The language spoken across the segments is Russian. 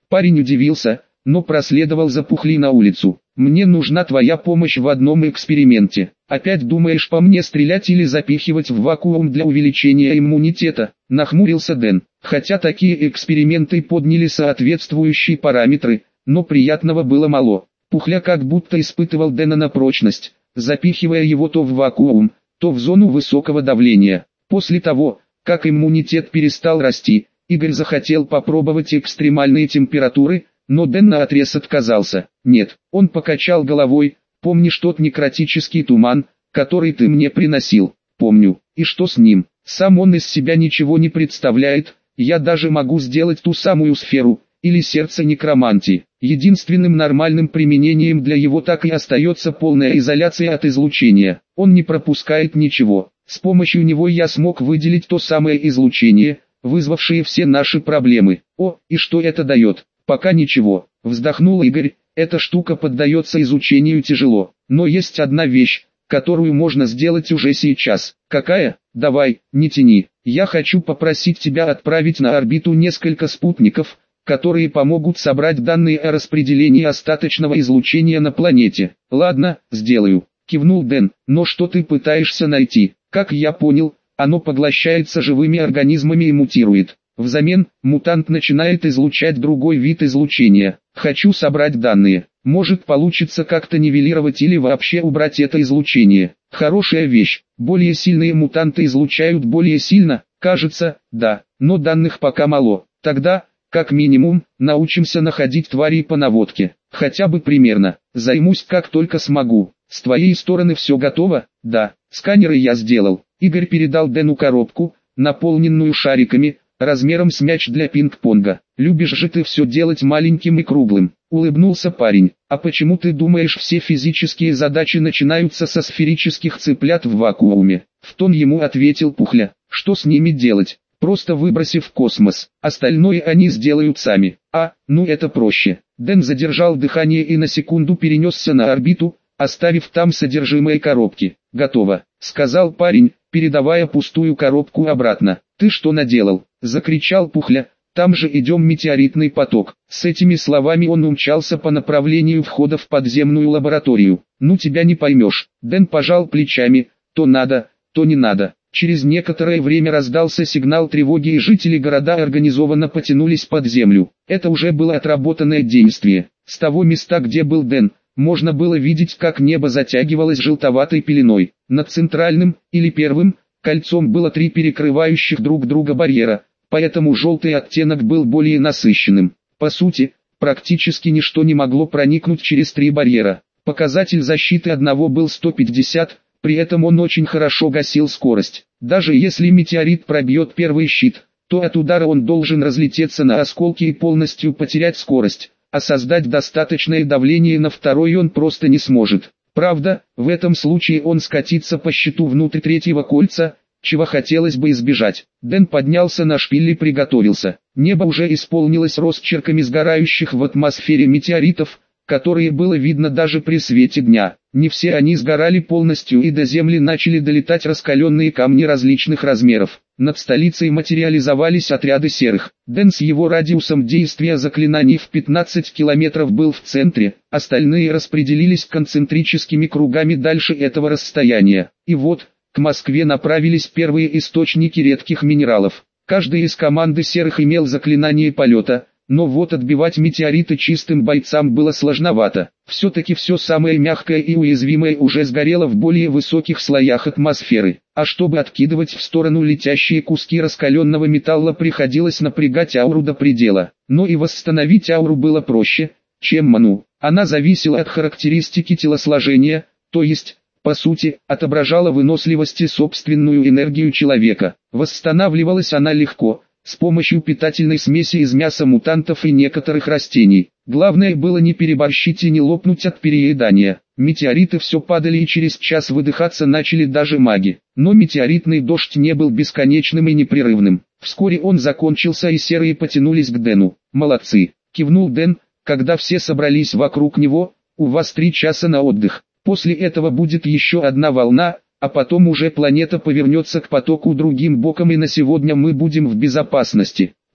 Парень удивился, но проследовал за Пухлей на улицу. «Мне нужна твоя помощь в одном эксперименте. Опять думаешь по мне стрелять или запихивать в вакуум для увеличения иммунитета?» — нахмурился Дэн. Хотя такие эксперименты подняли соответствующие параметры, но приятного было мало. Пухля как будто испытывал Дэна на прочность, запихивая его то в вакуум, то в зону высокого давления. После того, как иммунитет перестал расти, Игорь захотел попробовать экстремальные температуры, но Дэн наотрез отказался. «Нет», он покачал головой. «Помнишь тот некротический туман, который ты мне приносил?» «Помню. И что с ним? Сам он из себя ничего не представляет. Я даже могу сделать ту самую сферу, или сердце некромантии. Единственным нормальным применением для его так и остается полная изоляция от излучения. Он не пропускает ничего. С помощью него я смог выделить то самое излучение, вызвавшее все наши проблемы. О, и что это дает?» «Пока ничего», вздохнул Игорь. «Эта штука поддается изучению тяжело. Но есть одна вещь, которую можно сделать уже сейчас». «Какая? Давай, не тяни. Я хочу попросить тебя отправить на орбиту несколько спутников, которые помогут собрать данные о распределении остаточного излучения на планете». «Ладно, сделаю», кивнул Дэн. «Но что ты пытаешься найти?» «Как я понял, оно поглощается живыми организмами и мутирует. Взамен, мутант начинает излучать другой вид излучения. Хочу собрать данные. Может получится как-то нивелировать или вообще убрать это излучение. Хорошая вещь. Более сильные мутанты излучают более сильно, кажется, да, но данных пока мало. Тогда, как минимум, научимся находить тварей по наводке. Хотя бы примерно. Займусь как только смогу. С твоей стороны все готово? Да. Сканеры я сделал. Игорь передал Дэну коробку, наполненную шариками, размером с мяч для пинг-понга. «Любишь же ты все делать маленьким и круглым», — улыбнулся парень. «А почему ты думаешь, все физические задачи начинаются со сферических цыплят в вакууме?» В тон ему ответил Пухля. «Что с ними делать? Просто выбросив в космос. Остальное они сделают сами». Ну это проще». Дэн задержал дыхание и на секунду перенесся на орбиту, оставив там содержимое коробки. «Готово», — сказал парень, передавая пустую коробку обратно. «Ты что наделал?» — закричал Пухля. «Там же идем метеоритный поток». С этими словами он умчался по направлению входа в подземную лабораторию. «Ну тебя не поймешь». Дэн пожал плечами. То надо, то не надо. Через некоторое время раздался сигнал тревоги, и жители города организованно потянулись под землю. Это уже было отработанное действие. С того места, где был Дэн, можно было видеть, как небо затягивалось желтоватой пеленой. Над центральным, или первым, кольцом было 3 перекрывающих друг друга барьера, поэтому желтый оттенок был более насыщенным. По сути, практически ничто не могло проникнуть через 3 барьера. Показатель защиты одного был 150, при этом он очень хорошо гасил скорость. Даже если метеорит пробьет первый щит, то от удара он должен разлететься на осколки и полностью потерять скорость, а создать достаточное давление на второй он просто не сможет. Правда, в этом случае он скатится по щиту внутрь 3-го кольца, чего хотелось бы избежать. Дэн поднялся на шпиль и приготовился. Небо уже исполнилось росчерками сгорающих в атмосфере метеоритов, которые было видно даже при свете дня. Не все они сгорали полностью, и до Земли начали долетать раскаленные камни различных размеров. Над столицей материализовались отряды серых. Дэн с его радиусом действия заклинаний в 15 километров был в центре, остальные распределились концентрическими кругами дальше этого расстояния. И вот, к Москве направились первые источники редких минералов. Каждый из команды серых имел заклинание полета, но вот отбивать метеориты чистым бойцам было сложновато. Все-таки все самое мягкое и уязвимое уже сгорело в более высоких слоях атмосферы. А чтобы откидывать в сторону летящие куски раскаленного металла, приходилось напрягать ауру до предела. Но и восстановить ауру было проще, чем ману. Она зависела от характеристики телосложения, то есть, по сути, отображала выносливость и собственную энергию человека. Восстанавливалась она легко, с помощью питательной смеси из мяса мутантов и некоторых растений. Главное было не переборщить и не лопнуть от переедания. Метеориты все падали, и через час выдыхаться начали даже маги. Но метеоритный дождь не был бесконечным и непрерывным. Вскоре он закончился, и серые потянулись к Дэну. «Молодцы», — кивнул Дэн, когда все собрались вокруг него. «У вас 3 часа на отдых. После этого будет еще одна волна, а потом уже планета повернется к потоку другим боком, и на сегодня мы будем в безопасности».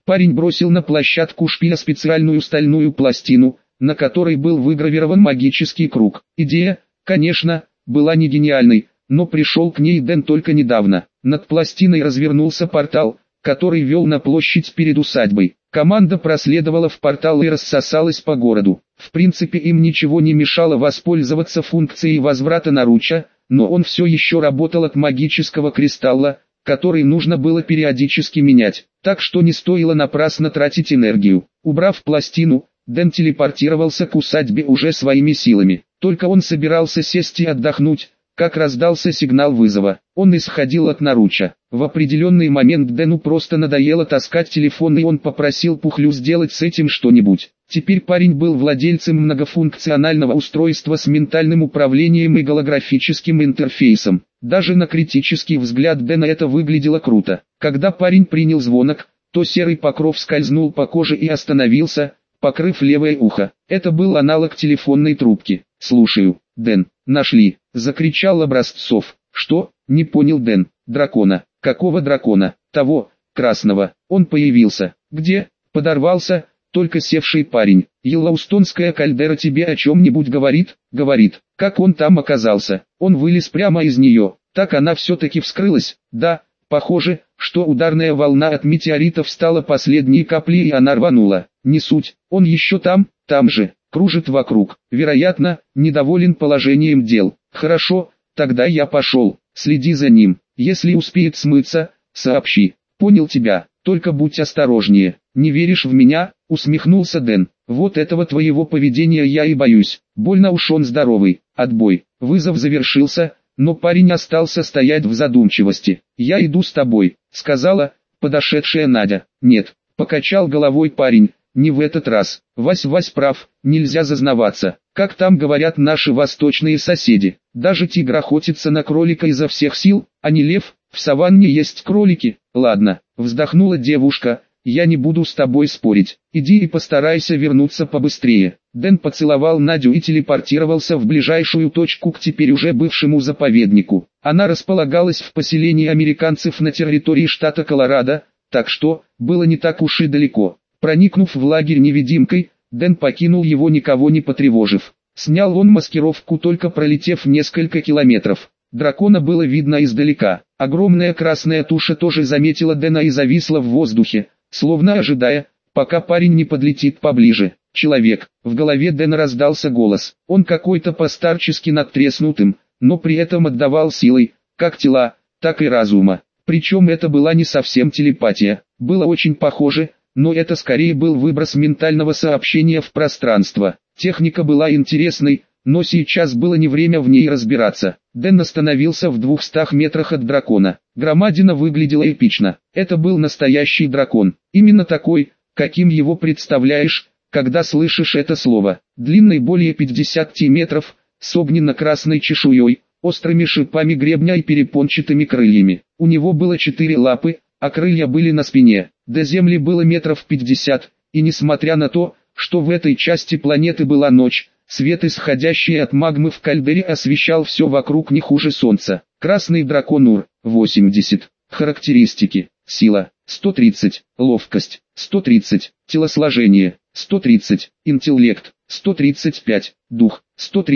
Парень бросил на площадку шпиля специальную стальную пластину, на которой был выгравирован магический круг. Идея, конечно, была не гениальной, но пришел к ней Дэн только недавно. Над пластиной развернулся портал, который вел на площадь перед усадьбой. Команда проследовала в портал и рассосалась по городу. В принципе, им ничего не мешало воспользоваться функцией возврата наруча, но он все еще работал от магического кристалла, который нужно было периодически менять, так что не стоило напрасно тратить энергию. Убрав пластину, Дэн телепортировался к усадьбе уже своими силами. Только он собирался сесть и отдохнуть, как раздался сигнал вызова. Он исходил от наруча. В определенный момент Дэну просто надоело таскать телефон, и он попросил Пухлю сделать с этим что-нибудь. Теперь парень был владельцем многофункционального устройства с ментальным управлением и голографическим интерфейсом. Даже на критический взгляд Дэна это выглядело круто. Когда парень принял звонок, то серый покров скользнул по коже и остановился, покрыв левое ухо. Это был аналог телефонной трубки. «Слушаю, Дэн, нашли», — закричал Образцов. «Что?» — не понял Дэн. «Дракона». «Какого дракона?» «Того, красного. Он появился». «Где?» «Подорвался». Только севший парень. «Йеллоустонская кальдера тебе о чем-нибудь говорит?» «Говорит». «Как он там оказался?» «Он вылез прямо из нее». «Так она все-таки вскрылась?» «Да». «Похоже, что ударная волна от метеоритов стала последней каплей, и она рванула». «Не суть. Он еще там же. Кружит вокруг. Вероятно, недоволен положением дел». «Хорошо, тогда я пошел. Следи за ним. Если успеет смыться, сообщи». «Понял тебя. Только будь осторожнее». «Не веришь в меня?» — усмехнулся Дэн. «Вот этого твоего поведения я и боюсь. Больно уж он здоровый». Отбой. Вызов завершился, но парень остался стоять в задумчивости. «Я иду с тобой», — сказала подошедшая Надя. «Нет», — покачал головой парень, — «не в этот раз. Вась прав, нельзя зазнаваться. Как там говорят наши восточные соседи, даже тигр охотится на кролика изо всех сил, а не лев. В саванне есть кролики». «Ладно», — вздохнула девушка, — «я не буду с тобой спорить. Иди и постарайся вернуться побыстрее». Дэн поцеловал Надю и телепортировался в ближайшую точку к теперь уже бывшему заповеднику. Она располагалась в поселении американцев на территории штата Колорадо, так что, было не так уж и далеко. Проникнув в лагерь невидимкой, Дэн покинул его, никого не потревожив. Снял он маскировку, только пролетев несколько километров. Дракона было видно издалека. Огромная красная туша тоже заметила Дэна и зависла в воздухе, словно ожидая, пока парень не подлетит поближе. «Человек!» В голове Дэна раздался голос. Он какой-то постарчески надтреснутым, но при этом отдавал силой, как тела, так и разума. Причем это была не совсем телепатия. Было очень похоже, но это скорее был выброс ментального сообщения в пространство. Техника была интересной, но сейчас было не время в ней разбираться. Дэн остановился в 200 метрах от дракона. Громадина выглядела эпично. Это был настоящий дракон. Именно такой, каким его представляешь, когда слышишь это слово. Длинный более 50 метров, с огненно-красной чешуей, острыми шипами гребня и перепончатыми крыльями. У него было 4 лапы, а крылья были на спине. До земли было метров 50, и несмотря на то, что в этой части планеты была ночь, свет, исходящий от магмы в кальдере, освещал все вокруг не хуже солнца. Красный дракон Ур, 80. Характеристики. Сила, 130. Ловкость, 130. Телосложение, 130. Интеллект, 135. Дух,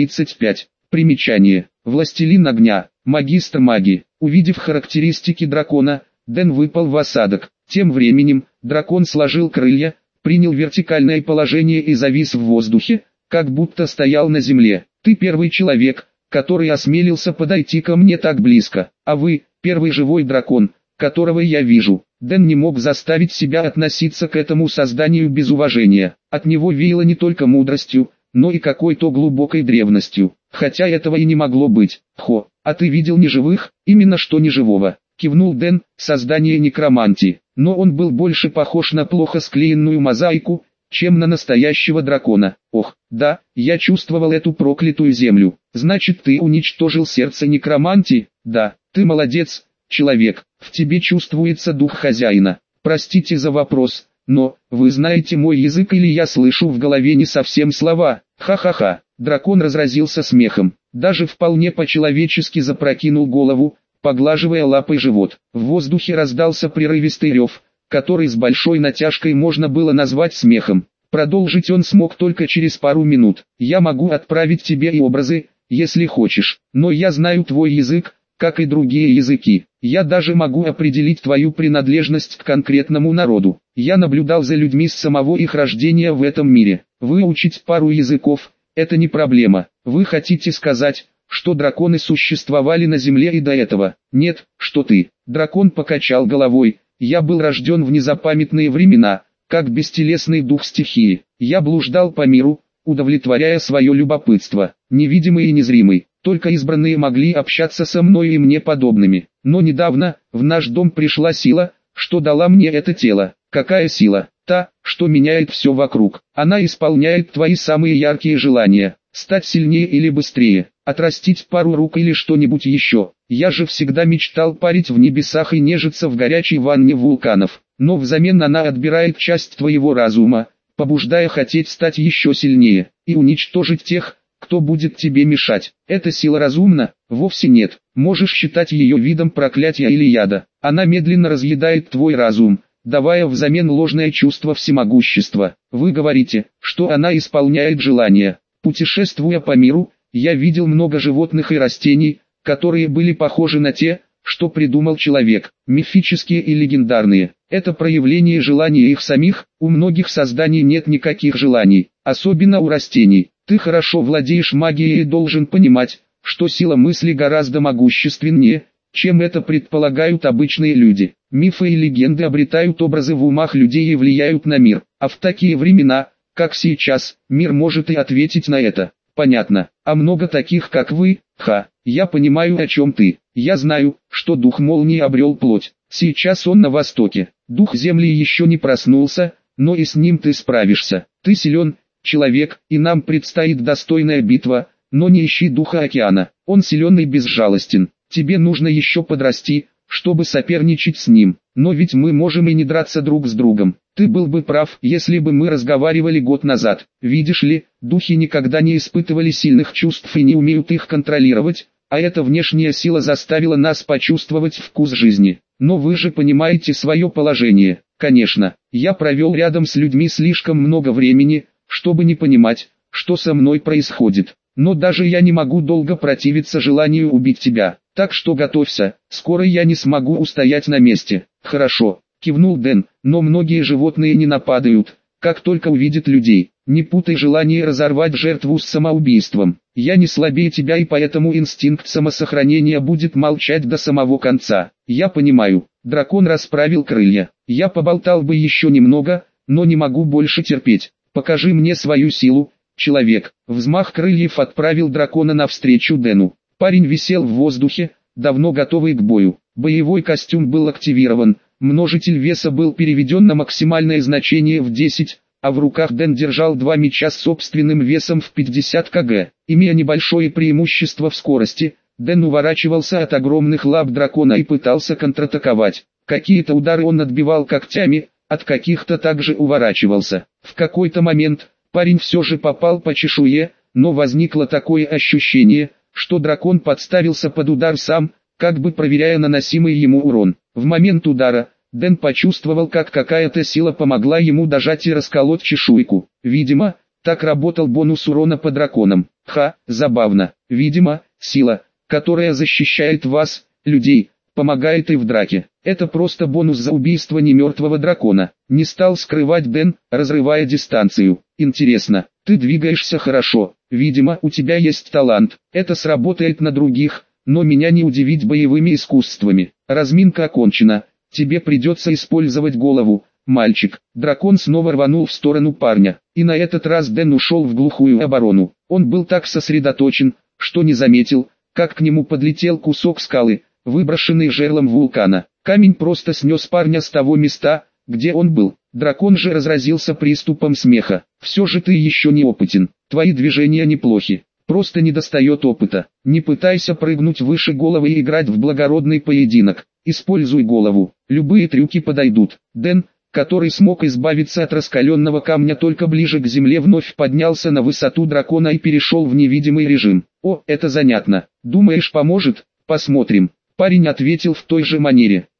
135. Примечание. Властелин огня, магистр магии. Увидев характеристики дракона, Дэн выпал в осадок. Тем временем, дракон сложил крылья, принял вертикальное положение и завис в воздухе, как будто стоял на земле. «Ты первый человек, который осмелился подойти ко мне так близко, а вы, первый живой дракон, которого я вижу». Дэн не мог заставить себя относиться к этому созданию без уважения. От него веяло не только мудростью, но и какой-то глубокой древностью. Хотя этого и не могло быть. «Хо, а ты видел неживых?» «Именно что неживого», кивнул Дэн, создание некромантии. Но он был больше похож на плохо склеенную мозаику, чем на настоящего дракона. «Ох, да, я чувствовал эту проклятую землю». «Значит, ты уничтожил сердце некромантии?» «Да, ты молодец, человек, в тебе чувствуется дух хозяина». «Простите за вопрос, но, вы знаете мой язык или я слышу в голове не совсем слова?» «Ха-ха-ха». Дракон разразился смехом, даже вполне по-человечески запрокинул голову, поглаживая лапой живот. В воздухе раздался прерывистый рев, который с большой натяжкой можно было назвать смехом. Продолжить он смог только через пару минут. «Я могу отправить тебе и образы, если хочешь, но я знаю твой язык, как и другие языки. Я даже могу определить твою принадлежность к конкретному народу. Я наблюдал за людьми с самого их рождения в этом мире. Выучить пару языков – это не проблема. Вы хотите сказать, что драконы существовали на Земле и до этого? Нет, что ты». Дракон покачал головой. «Я был рожден в незапамятные времена, как бестелесный дух стихии. Я блуждал по миру, удовлетворяя свое любопытство, невидимый и незримый. Только избранные могли общаться со мной и мне подобными. Но недавно, в наш дом пришла сила, что дала мне это тело». «Какая сила?» «Та, что меняет все вокруг. Она исполняет твои самые яркие желания. Стать сильнее или быстрее, отрастить пару рук или что-нибудь еще. Я же всегда мечтал парить в небесах и нежиться в горячей ванне вулканов. Но взамен она отбирает часть твоего разума, побуждая хотеть стать еще сильнее, и уничтожить тех, кто будет тебе мешать. Эта сила разумна? Вовсе нет. Можешь считать ее видом проклятия или яда. Она медленно разъедает твой разум, давая взамен ложное чувство всемогущества. Вы говорите, что она исполняет желания. Путешествуя по миру, я видел много животных и растений, которые были похожи на те, что придумал человек, мифические и легендарные. Это проявление желания их самих. У многих созданий нет никаких желаний, особенно у растений. Ты хорошо владеешь магией и должен понимать, что сила мысли гораздо могущественнее, чем это предполагают обычные люди. Мифы и легенды обретают образы в умах людей и влияют на мир. А в такие времена, как сейчас, мир может и ответить на это. Понятно. А много таких, как вы? Я понимаю, о чем ты. Я знаю, что дух молнии обрел плоть. Сейчас он на востоке. Дух земли еще не проснулся, но и с ним ты справишься. Ты силен, человек, и нам предстоит достойная битва, но не ищи духа океана. Он силен и безжалостен. Тебе нужно еще подрасти, чтобы соперничать с ним. Но ведь мы можем и не драться друг с другом. Ты был бы прав, если бы мы разговаривали год назад. Видишь ли, духи никогда не испытывали сильных чувств и не умеют их контролировать, а эта внешняя сила заставила нас почувствовать вкус жизни. Но вы же понимаете свое положение. Конечно, я провел рядом с людьми слишком много времени, чтобы не понимать, что со мной происходит. Но даже я не могу долго противиться желанию убить тебя. Так что готовься, скоро я не смогу устоять на месте. Хорошо, кивнул Дэн, но многие животные не нападают, как только увидят людей. Не путай желание разорвать жертву с самоубийством. Я не слабее тебя и поэтому инстинкт самосохранения будет молчать до самого конца. Я понимаю. Дракон расправил крылья. Я поболтал бы еще немного, но не могу больше терпеть. Покажи мне свою силу, человек. Взмах крыльев отправил дракона навстречу Дэну. Парень висел в воздухе, давно готовый к бою. Боевой костюм был активирован, множитель веса был переведен на максимальное значение в 10, а в руках Дэн держал два меча с собственным весом в 50 кг. Имея небольшое преимущество в скорости, Дэн уворачивался от огромных лап дракона и пытался контратаковать. Какие-то удары он отбивал когтями, от каких-то также уворачивался. В какой-то момент парень все же попал по чешуе, но возникло такое ощущение, что дракон подставился под удар сам, как бы проверяя наносимый ему урон. В момент удара, Дэн почувствовал, как какая-то сила помогла ему дожать и расколоть чешуйку. Видимо, так работал бонус урона по драконам. Забавно. Видимо, сила, которая защищает вас, людей, помогает и в драке. Это просто бонус за убийство немертвого дракона. Не стал скрывать Дэн, разрывая дистанцию. Интересно, ты двигаешься хорошо. Видимо, у тебя есть талант. Это сработает на других, но меня не удивить боевыми искусствами. Разминка окончена. Тебе придется использовать голову, мальчик. Дракон снова рванул в сторону парня. И на этот раз Дэн ушел в глухую оборону. Он был так сосредоточен, что не заметил, как к нему подлетел кусок скалы, выброшенный жерлом вулкана. Камень просто снес парня с того места, где он был. Дракон же разразился приступом смеха. Все же ты еще не опытен. Твои движения неплохи. Просто недостает опыта. Не пытайся прыгнуть выше головы и играть в благородный поединок. Используй голову. Любые трюки подойдут. Дэн, который смог избавиться от раскаленного камня только ближе к земле, вновь поднялся на высоту дракона и перешел в невидимый режим. О, это занятно. Думаешь, поможет? Посмотрим. Парень ответил в той же манере.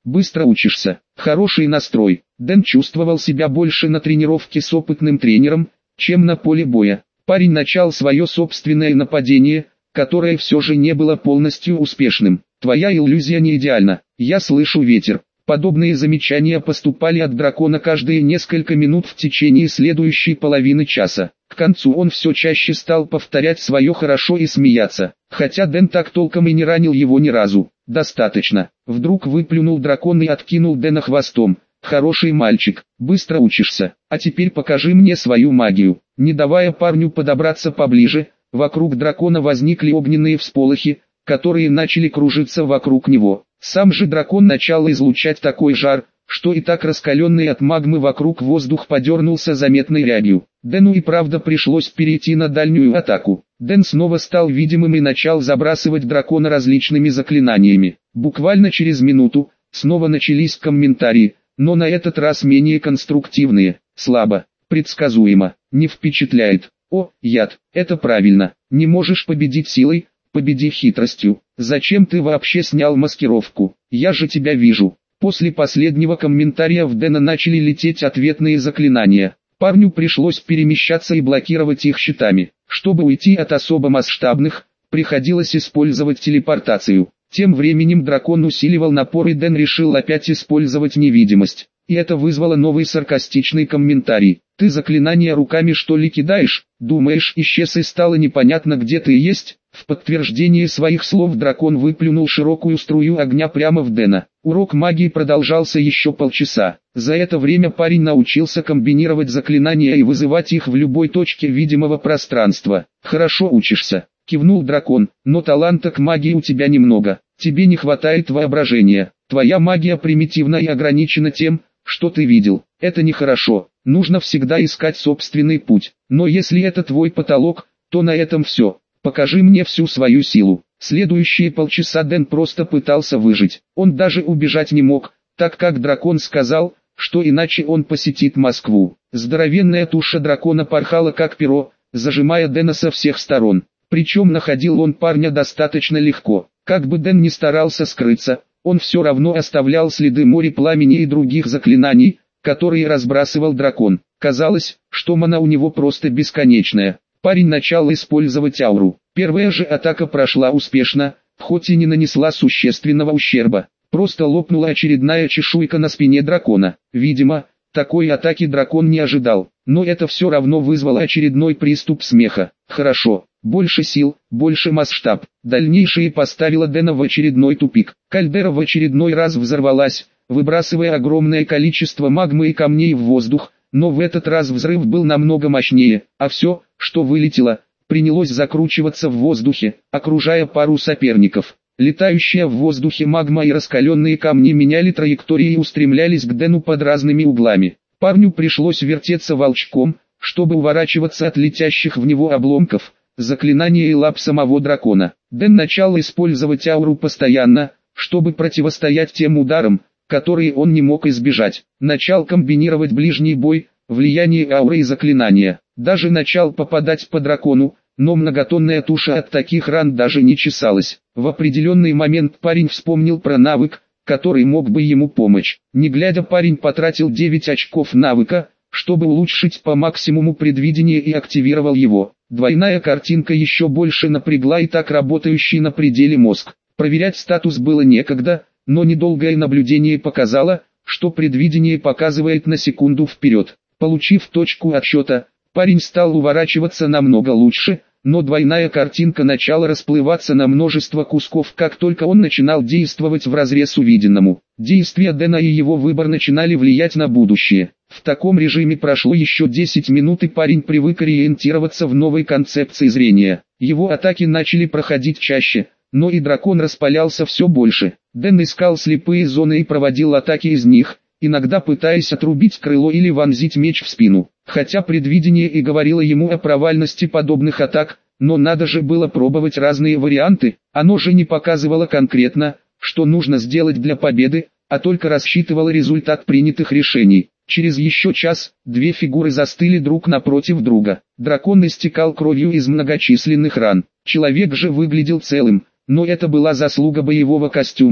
быстро учишься, хороший настрой. Дэн чувствовал себя больше на тренировке с опытным тренером, чем на поле боя. Парень начал свое собственное нападение, которое все же не было полностью успешным. Твоя иллюзия не идеальна, я слышу ветер. Подобные замечания поступали от дракона каждые несколько минут в течение следующей половины часа. К концу он все чаще стал повторять свое «хорошо» и смеяться, хотя Дэн так толком и не ранил его ни разу. «Достаточно», — вдруг выплюнул дракон и откинул Дэна хвостом. «Хороший мальчик, быстро учишься, а теперь покажи мне свою магию». Не давая парню подобраться поближе, вокруг дракона возникли огненные всполохи, которые начали кружиться вокруг него. Сам же дракон начал излучать такой жар, что и так раскаленный от магмы вокруг воздух подернулся заметной рябью. Дэну и правда пришлось перейти на дальнюю атаку. Дэн снова стал видимым и начал забрасывать дракона различными заклинаниями. Буквально через минуту снова начались комментарии, но на этот раз менее конструктивные. Слабо, предсказуемо, не впечатляет. О, яд, это правильно, не можешь победить силой, победи хитростью. Зачем ты вообще снял маскировку? Я же тебя вижу. После последнего комментария в Дэна начали лететь ответные заклинания. Парню пришлось перемещаться и блокировать их щитами. Чтобы уйти от особо масштабных, приходилось использовать телепортацию. Тем временем дракон усиливал напор, и Дэн решил опять использовать невидимость. И это вызвало новый саркастичный комментарий. «Ты заклинания руками что ли кидаешь? Думаешь, исчез и стало непонятно, где ты есть?» В подтверждение своих слов дракон выплюнул широкую струю огня прямо в Дэна. Урок магии продолжался еще полчаса. За это время парень научился комбинировать заклинания и вызывать их в любой точке видимого пространства. «Хорошо учишься», — кивнул дракон, — «но таланта к магии у тебя немного. Тебе не хватает воображения. Твоя магия примитивна и ограничена тем, что ты видел. Это нехорошо. Нужно всегда искать собственный путь. Но если это твой потолок, то на этом все. Покажи мне всю свою силу». Следующие полчаса Дэн просто пытался выжить. Он даже убежать не мог, так как дракон сказал, что иначе он посетит Москву. Здоровенная туша дракона порхала как перо, зажимая Дэна со всех сторон. Причем находил он парня достаточно легко. Как бы Дэн ни старался скрыться, он все равно оставлял следы моря пламени и других заклинаний, которые разбрасывал дракон. Казалось, что мана у него просто бесконечная. Парень начал использовать ауру. Первая же атака прошла успешно, хоть и не нанесла существенного ущерба. Просто лопнула очередная чешуйка на спине дракона. Видимо, такой атаки дракон не ожидал, но это все равно вызвало очередной приступ смеха. Хорошо, больше сил, больше масштаб. Дальнейшее поставило Дэна в очередной тупик. Кальдера в очередной раз взорвалась, выбрасывая огромное количество магмы и камней в воздух, но в этот раз взрыв был намного мощнее, а все, что вылетело, принялось закручиваться в воздухе, окружая пару соперников. Летающая в воздухе магма и раскаленные камни меняли траектории и устремлялись к Дэну под разными углами. Парню пришлось вертеться волчком, чтобы уворачиваться от летящих в него обломков, заклинания и лап самого дракона. Дэн начал использовать ауру постоянно, чтобы противостоять тем ударам, которые он не мог избежать. Начал комбинировать ближний бой, влияние ауры и заклинания. Даже начал попадать по дракону, но многотонная туша от таких ран даже не чесалась. В определенный момент парень вспомнил про навык, который мог бы ему помочь. Не глядя, парень потратил 9 очков навыка, чтобы улучшить по максимуму предвидение, и активировал его. Двойная картинка еще больше напрягла и так работающий на пределе мозг. Проверять статус было некогда, но недолгое наблюдение показало, что предвидение показывает на секунду вперед. Получив точку отсчета, парень стал уворачиваться намного лучше, но двойная картинка начала расплываться на множество кусков, как только он начинал действовать вразрез увиденному. Действия Дэна и его выбор начинали влиять на будущее. В таком режиме прошло еще 10 минут, и парень привык ориентироваться в новой концепции зрения. Его атаки начали проходить чаще, но и дракон распалялся все больше. Дэн искал слепые зоны и проводил атаки из них, иногда пытаясь отрубить крыло или вонзить меч в спину. Хотя предвидение и говорило ему о провальности подобных атак, но надо же было пробовать разные варианты. Оно же не показывало конкретно, что нужно сделать для победы, а только рассчитывало результат принятых решений. Через еще час, две фигуры застыли друг напротив друга. Дракон истекал кровью из многочисленных ран. Человек же выглядел целым, но это была заслуга боевого костюма,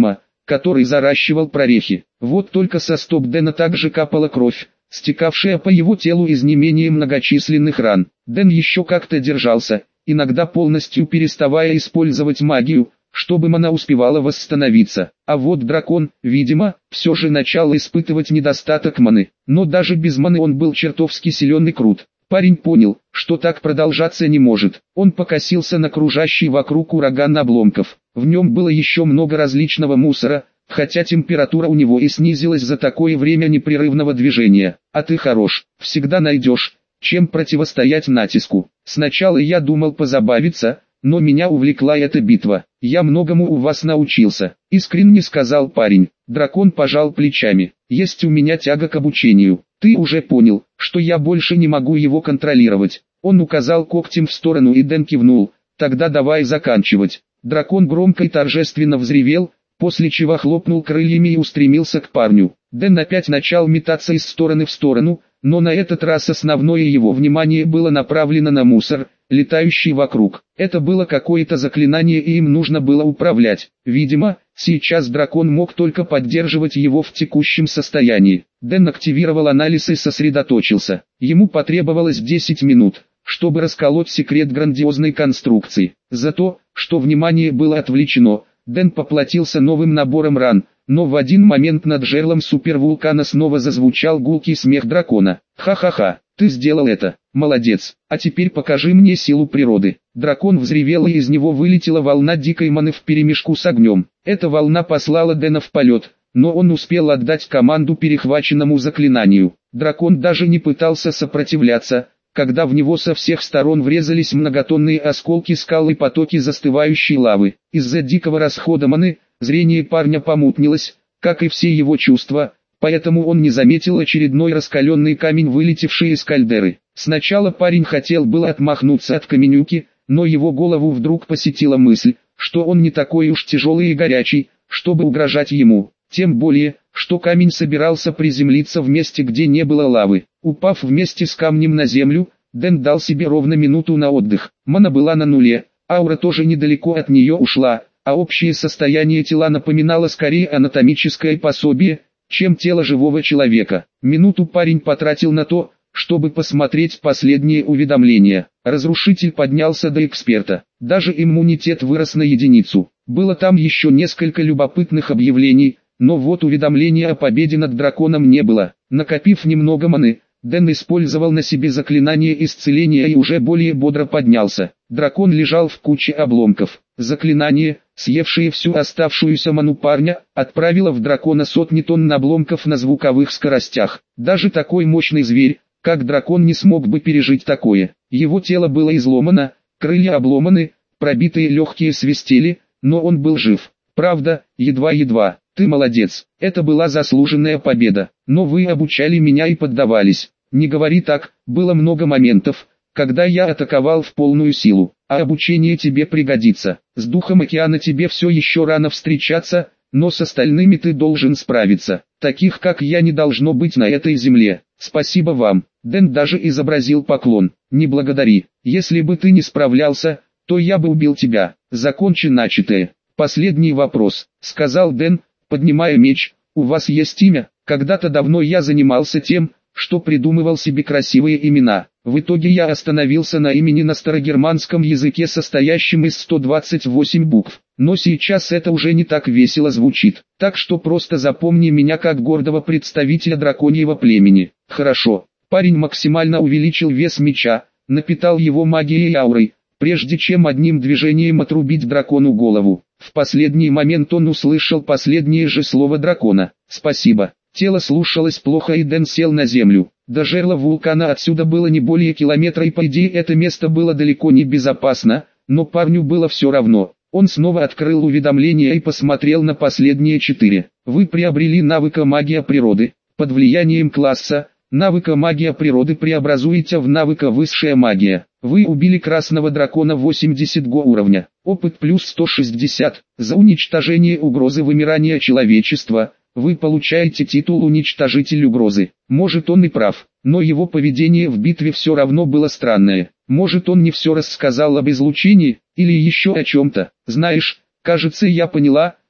который заращивал прорехи. Вот только со стоп Дэна также капала кровь, стекавшая по его телу из не менее многочисленных ран. Дэн еще как-то держался, иногда полностью переставая использовать магию, чтобы мана успевала восстановиться. А вот дракон, видимо, все же начал испытывать недостаток маны. Но даже без маны он был чертовски силен и крут. Парень понял, что так продолжаться не может. Он покосился на кружащий вокруг ураган обломков. В нем было еще много различного мусора, хотя температура у него и снизилась за такое время непрерывного движения. А ты хорош, всегда найдешь, чем противостоять натиску. Сначала я думал позабавиться, но меня увлекла эта битва. Я многому у вас научился, искренне сказал парень. Дракон пожал плечами. Есть у меня тяга к обучению. Ты уже понял, что я больше не могу его контролировать. Он указал когтем в сторону, и Дэн кивнул. Тогда давай заканчивать. Дракон громко и торжественно взревел, после чего хлопнул крыльями и устремился к парню. Дэн опять начал метаться из стороны в сторону, но на этот раз основное его внимание было направлено на мусор, летающий вокруг. Это было какое-то заклинание, и им нужно было управлять. Видимо, сейчас дракон мог только поддерживать его в текущем состоянии. Дэн активировал анализ и сосредоточился. Ему потребовалось 10 минут, чтобы расколоть секрет грандиозной конструкции. За то, что внимание было отвлечено, Дэн поплатился новым набором ран, но в один момент над жерлом супервулкана снова зазвучал гулкий смех дракона. «Ха-ха-ха, ты сделал это, молодец, а теперь покажи мне силу природы». Дракон взревел, и из него вылетела волна дикой маны вперемешку с огнем. Эта волна послала Дэна в полет, но он успел отдать команду перехваченному заклинанию. Дракон даже не пытался сопротивляться, когда в него со всех сторон врезались многотонные осколки скал и потоки застывающей лавы. Из-за дикого расхода маны, зрение парня помутнилось, как и все его чувства, поэтому он не заметил очередной раскаленный камень, вылетевший из кальдеры. Сначала парень хотел было отмахнуться от каменюки, но его голову вдруг посетила мысль, что он не такой уж тяжелый и горячий, чтобы угрожать ему. Тем более, что камень собирался приземлиться в месте, где не было лавы. Упав вместе с камнем на землю, Дэн дал себе ровно минуту на отдых. Мана была на нуле, аура тоже недалеко от нее ушла, а общее состояние тела напоминало скорее анатомическое пособие, чем тело живого человека. Минуту парень потратил на то, чтобы посмотреть последние уведомления. Разрушитель поднялся до эксперта. Даже иммунитет вырос на единицу. Было там еще несколько любопытных объявлений, но вот уведомления о победе над драконом не было. Накопив немного маны, Дэн использовал на себе заклинание исцеления и уже более бодро поднялся. Дракон лежал в куче обломков. Заклинание, съевшее всю оставшуюся ману парня, отправило в дракона сотни тонн обломков на звуковых скоростях. Даже такой мощный зверь, как дракон, не смог бы пережить такое. Его тело было изломано, крылья обломаны, пробитые легкие свистели, но он был жив. Правда, едва-едва. Ты молодец, это была заслуженная победа, но вы обучали меня и поддавались. Не говори так, было много моментов, когда я атаковал в полную силу, а обучение тебе пригодится. С духом океана тебе все еще рано встречаться, но с остальными ты должен справиться. Таких как я не должно быть на этой земле. Спасибо вам. Дэн даже изобразил поклон. Не благодари, если бы ты не справлялся, то я бы убил тебя. Закончи начатое. Последний вопрос, сказал Дэн, поднимая меч. У вас есть имя? Когда-то давно я занимался тем, что придумывал себе красивые имена. В итоге я остановился на имени на старогерманском языке, состоящем из 128 букв. Но сейчас это уже не так весело звучит. Так что просто запомни меня как гордого представителя драконьего племени. Хорошо. Парень максимально увеличил вес меча, напитал его магией и аурой, прежде чем одним движением отрубить дракону голову. В последний момент он услышал последнее же слово дракона. «Спасибо». Тело слушалось плохо, и Дэн сел на землю. До жерла вулкана отсюда было не более километра, и по идее это место было далеко не безопасно, но парню было все равно. Он снова открыл уведомления и посмотрел на последние 4. Вы приобрели навыка магия природы. Под влиянием класса, навыка магия природы преобразуете в навыка высшая магия. Вы убили красного дракона 80 уровня. Опыт плюс 160. За уничтожение угрозы вымирания человечества вы получаете титул «Уничтожитель угрозы». Может, он и прав, но его поведение в битве все равно было странное. Может, он не все рассказал об излучении, или еще о чем-то. Знаешь, кажется, я поняла,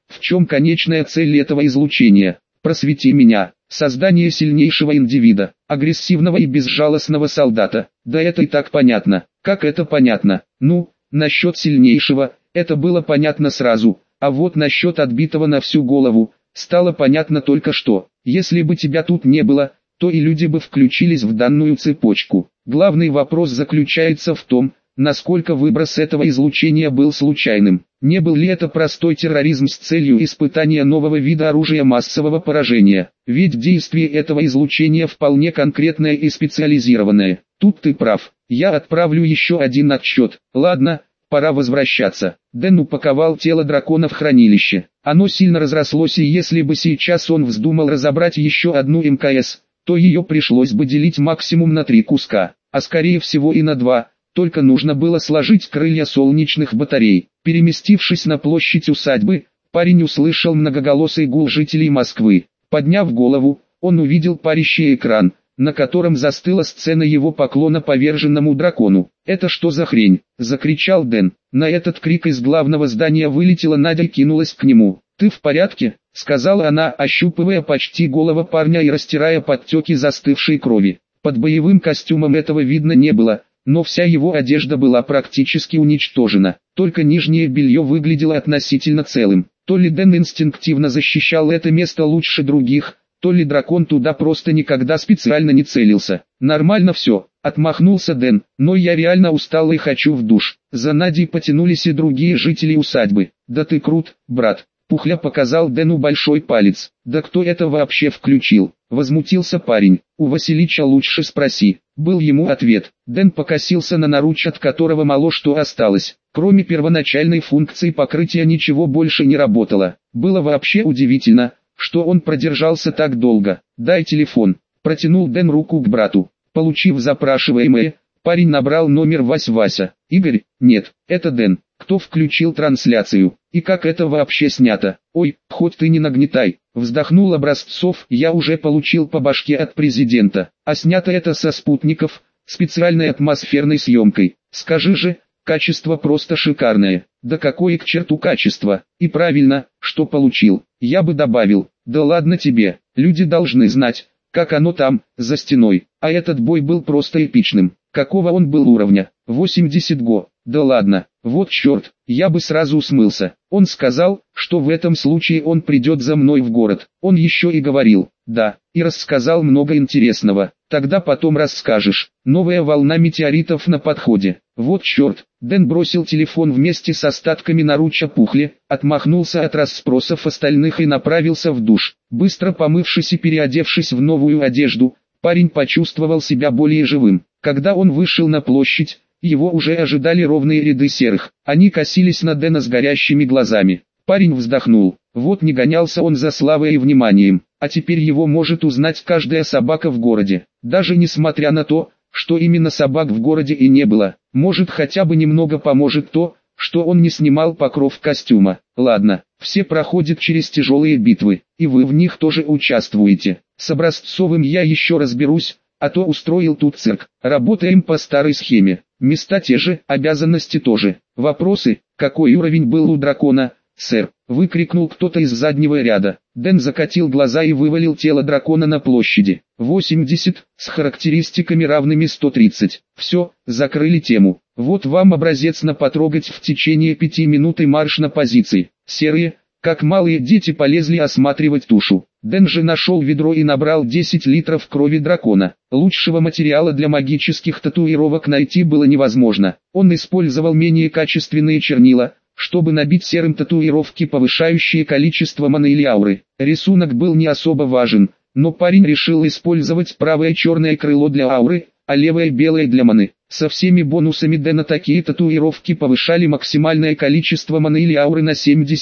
В чем конечная цель этого излучения? Просвети меня. Создание сильнейшего индивида, агрессивного и безжалостного солдата. Да это и так понятно. Как это понятно? Ну, насчет сильнейшего, это было понятно сразу, а вот насчет отбитого на всю голову, стало понятно только что. Если бы тебя тут не было, то и люди бы включились в данную цепочку. Главный вопрос заключается в том, насколько выброс этого излучения был случайным. Не был ли это простой терроризм с целью испытания нового вида оружия массового поражения? Ведь действие этого излучения вполне конкретное и специализированное. Тут ты прав. Я отправлю еще один отчет. Ладно, пора возвращаться. Дэн упаковал тело дракона в хранилище. Оно сильно разрослось, и если бы сейчас он вздумал разобрать еще одну МКС, то ее пришлось бы делить максимум на 3 куска, а скорее всего и на 2. Только нужно было сложить крылья солнечных батарей. Переместившись на площадь усадьбы, парень услышал многоголосый гул жителей Москвы. Подняв голову, он увидел парящий экран, на котором застыла сцена его поклона поверженному дракону. «Это что за хрень?» – закричал Дэн. На этот крик из главного здания вылетела Надя и кинулась к нему. «Ты в порядке?» – сказала она, ощупывая почти голого парня и растирая подтеки застывшей крови. Под боевым костюмом этого видно не было, но вся его одежда была практически уничтожена. Только нижнее белье выглядело относительно целым. То ли Дэн инстинктивно защищал это место лучше других, то ли дракон туда просто никогда специально не целился. «Нормально все», — отмахнулся Дэн, — «но я реально устал и хочу в душ». За Надей потянулись и другие жители усадьбы. «Да ты крут, брат». Пухля показал Дэну большой палец. «Да кто это вообще включил?» — возмутился парень. «У Василича лучше спроси», — был ему ответ. Дэн покосился на наруч, от которого мало что осталось. Кроме первоначальной функции покрытия ничего больше не работало. Было вообще удивительно, что он продержался так долго. «Дай телефон», — протянул Дэн руку к брату. Получив запрашиваемое, парень набрал номер Вася. «Игорь?» «Нет, это Дэн. Кто включил трансляцию? И как это вообще снято?» «Ой, хоть ты не нагнетай», — вздохнул Образцов. «Я уже получил по башке от президента. А снято это со спутников, специальной атмосферной съемкой. Скажи же, качество просто шикарное». «Да какое к черту качество? И правильно, что получил. Я бы добавил». «Да ладно тебе, люди должны знать, как оно там, за стеной. А этот бой был просто эпичным». «Какого он был уровня?» 80 го. «Да ладно, вот черт, я бы сразу смылся». Он сказал, что в этом случае он придет за мной в город. Он еще и говорил, да, и рассказал много интересного. Тогда потом расскажешь. Новая волна метеоритов на подходе. Вот черт. Дэн бросил телефон вместе с остатками наруча Пухли, отмахнулся от расспросов остальных и направился в душ. Быстро помывшись и переодевшись в новую одежду, парень почувствовал себя более живым. Когда он вышел на площадь, его уже ожидали ровные ряды серых. Они косились на Дэна с горящими глазами. Парень вздохнул. Вот не гонялся он за славой и вниманием, а теперь его может узнать каждая собака в городе. Даже несмотря на то, что именно собак в городе и не было, может хотя бы немного поможет то, что он не снимал покров костюма. Ладно, все проходят через тяжелые битвы, и вы в них тоже участвуете. С Образцовым я еще разберусь, а то устроил тут цирк. Работаем по старой схеме. Места те же, обязанности тоже. Вопросы? Какой уровень был у дракона, сэр? Выкрикнул кто-то из заднего ряда. Дэн закатил глаза и вывалил тело дракона на площади. 80, с характеристиками равными 130. Все, закрыли тему. Вот вам образец на потрогать в течение 5 минут и марш на позиции. Серые, как малые дети, полезли осматривать тушу. Дэн же нашел ведро и набрал 10 литров крови дракона. Лучшего материала для магических татуировок найти было невозможно. Он использовал менее качественные чернила, чтобы набить серым татуировки, повышающие количество маны или ауры. Рисунок был не особо важен, но парень решил использовать правое черное крыло для ауры, а левое белое для маны. Со всеми бонусами Дэна такие татуировки повышали максимальное количество маны или ауры на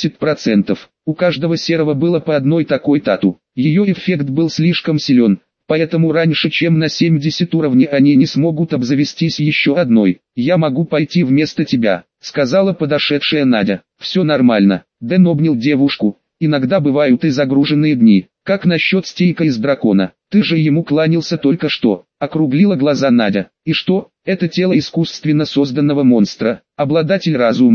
70%. У каждого серого было по одной такой тату. Ее эффект был слишком силен, поэтому раньше чем на 70 уровней они не смогут обзавестись еще одной. «Я могу пойти вместо тебя», — сказала подошедшая Надя. «Все нормально». Дэн обнял девушку. «Иногда бывают и загруженные дни. Как насчет стейка из дракона? Ты же ему кланялся только что», — округлила глаза Надя. «И что? Это тело искусственно созданного монстра, обладатель разума.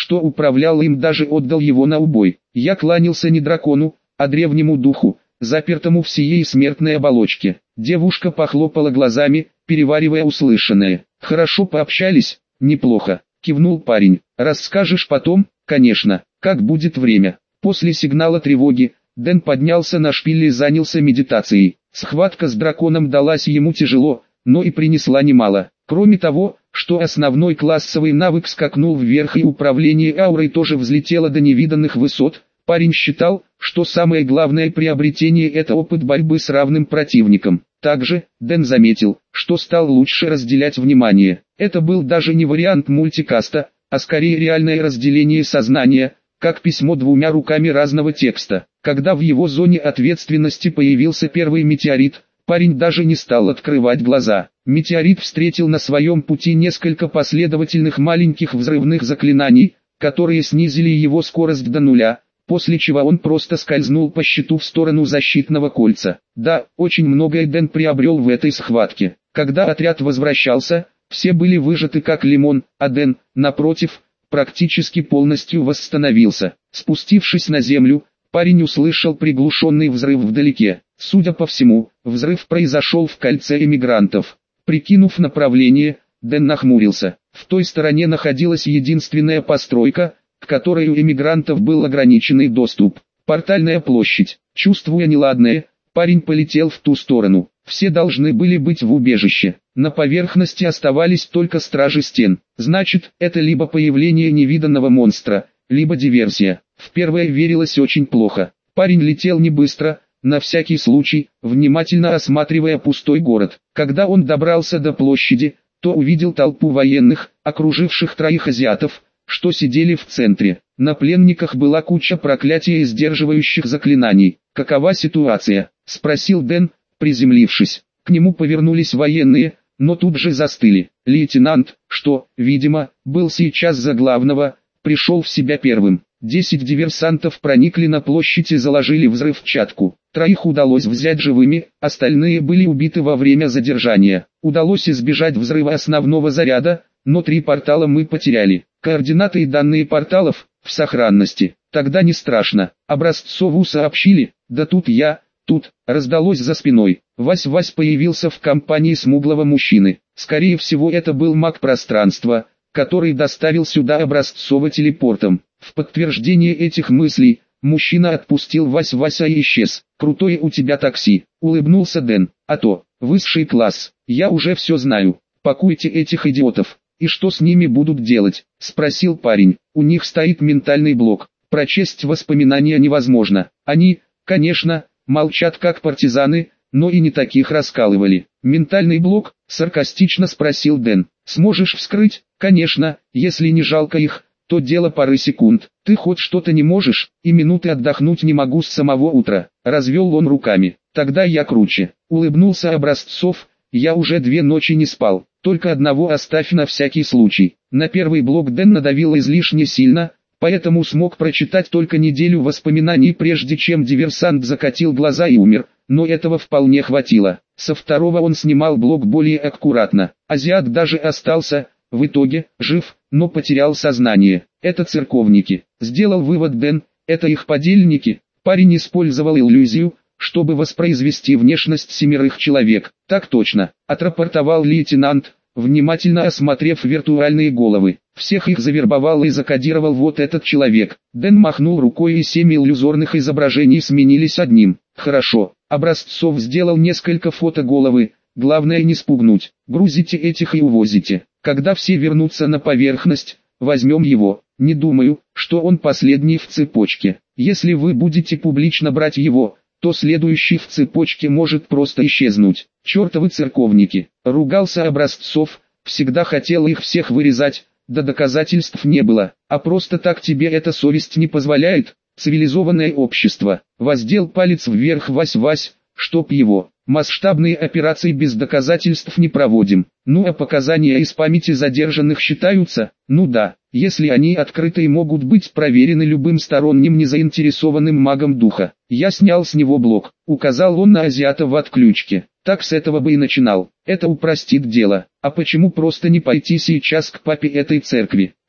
что управлял им, даже отдал его на убой. Я кланялся не дракону, а древнему духу, запертому в сией смертной оболочке. Девушка похлопала глазами, переваривая услышанное. «Хорошо пообщались?» «Неплохо», — кивнул парень. «Расскажешь потом?» «Конечно, как будет время». После сигнала тревоги, Дэн поднялся на шпиль и занялся медитацией. Схватка с драконом далась ему тяжело, но и принесла немало. Кроме того, что основной классовый навык скакнул вверх и управление аурой тоже взлетело до невиданных высот, парень считал, что самое главное приобретение – это опыт борьбы с равным противником. Также, Дэн заметил, что стал лучше разделять внимание. Это был даже не вариант мультикаста, а скорее реальное разделение сознания, как письмо двумя руками разного текста. Когда в его зоне ответственности появился первый метеорит, парень даже не стал открывать глаза. Метеорит встретил на своем пути несколько последовательных маленьких взрывных заклинаний, которые снизили его скорость до нуля, после чего он просто скользнул по щиту в сторону защитного кольца. Да, очень многое Дэн приобрел в этой схватке. Когда отряд возвращался, все были выжаты как лимон, а Дэн, напротив, практически полностью восстановился. Спустившись на землю, парень услышал приглушенный взрыв вдалеке. Судя по всему, взрыв произошел в кольце эмигрантов. Прикинув направление, Дэн нахмурился. В той стороне находилась единственная постройка, к которой у эмигрантов был ограниченный доступ. Портальная площадь. Чувствуя неладное, парень полетел в ту сторону. Все должны были быть в убежище. На поверхности оставались только стражи стен. Значит, это либо появление невиданного монстра, либо диверсия. В первое верилось очень плохо. Парень летел не быстро, на всякий случай, внимательно осматривая пустой город. Когда он добрался до площади, то увидел толпу военных, окруживших троих азиатов, что сидели в центре. На пленниках была куча проклятий и сдерживающих заклинаний. «Какова ситуация?» – спросил Дэн, приземлившись. К нему повернулись военные, но тут же застыли. Лейтенант, что, видимо, был сейчас за главного, пришел в себя первым. 10 диверсантов проникли на площадь и заложили взрывчатку. Троих удалось взять живыми, остальные были убиты во время задержания. Удалось избежать взрыва основного заряда, но 3 портала мы потеряли. Координаты и данные порталов в сохранности. Тогда не страшно. Образцову сообщили, да тут раздалось за спиной. Вась появился в компании смуглого мужчины. Скорее всего, это был маг пространства, который доставил сюда Образцова телепортом. В подтверждение этих мыслей, мужчина отпустил Вася и исчез. «Крутое у тебя такси», — улыбнулся Дэн. «А то, высший класс, я уже все знаю. Пакуйте этих идиотов». «И что с ними будут делать?» — спросил парень. «У них стоит ментальный блок. Прочесть воспоминания невозможно. Они, конечно, молчат как партизаны, но и не таких раскалывали». «Ментальный блок?» — саркастично спросил Дэн. «Сможешь вскрыть?» «Конечно, если не жалко их, то дело пары секунд. Ты хоть что-то не можешь, и минуты отдохнуть не могу с самого утра». Развел он руками. «Тогда я круче». Улыбнулся Образцов. «Я уже 2 ночи не спал. Только одного оставь на всякий случай». На первый блок Дэн надавил излишне сильно, поэтому смог прочитать только неделю воспоминаний, прежде чем диверсант закатил глаза и умер, но этого вполне хватило. Со второго он снимал блок более аккуратно. Азиат даже остался, в итоге, жив, но потерял сознание. «Это церковники», — сделал вывод Дэн, — «это их подельники». Парень использовал иллюзию, чтобы воспроизвести внешность 7 человек. «Так точно», — отрапортовал лейтенант, внимательно осмотрев виртуальные головы. «Всех их завербовал и закодировал вот этот человек». Дэн махнул рукой, и 7 иллюзорных изображений сменились одним. «Хорошо». Образцов сделал несколько фото головы. «Главное не спугнуть. Грузите этих и увозите. Когда все вернутся на поверхность, возьмем его. Не думаю, что он последний в цепочке. Если вы будете публично брать его, то следующий в цепочке может просто исчезнуть. Чертовы церковники!» Ругался Образцов. «Всегда хотел их всех вырезать, да доказательств не было. А просто так тебе эта совесть не позволяет? Цивилизованное общество». Воздел палец вверх Вась, чтоб его. «Масштабные операции без доказательств не проводим. Ну а показания из памяти задержанных считаются? Ну да, если они открыты и могут быть проверены любым сторонним незаинтересованным магом духа. Я снял с него блок», — указал он на азиата в отключке. «Так с этого бы и начинал. Это упростит дело. А почему просто не пойти сейчас к папе этой церкви?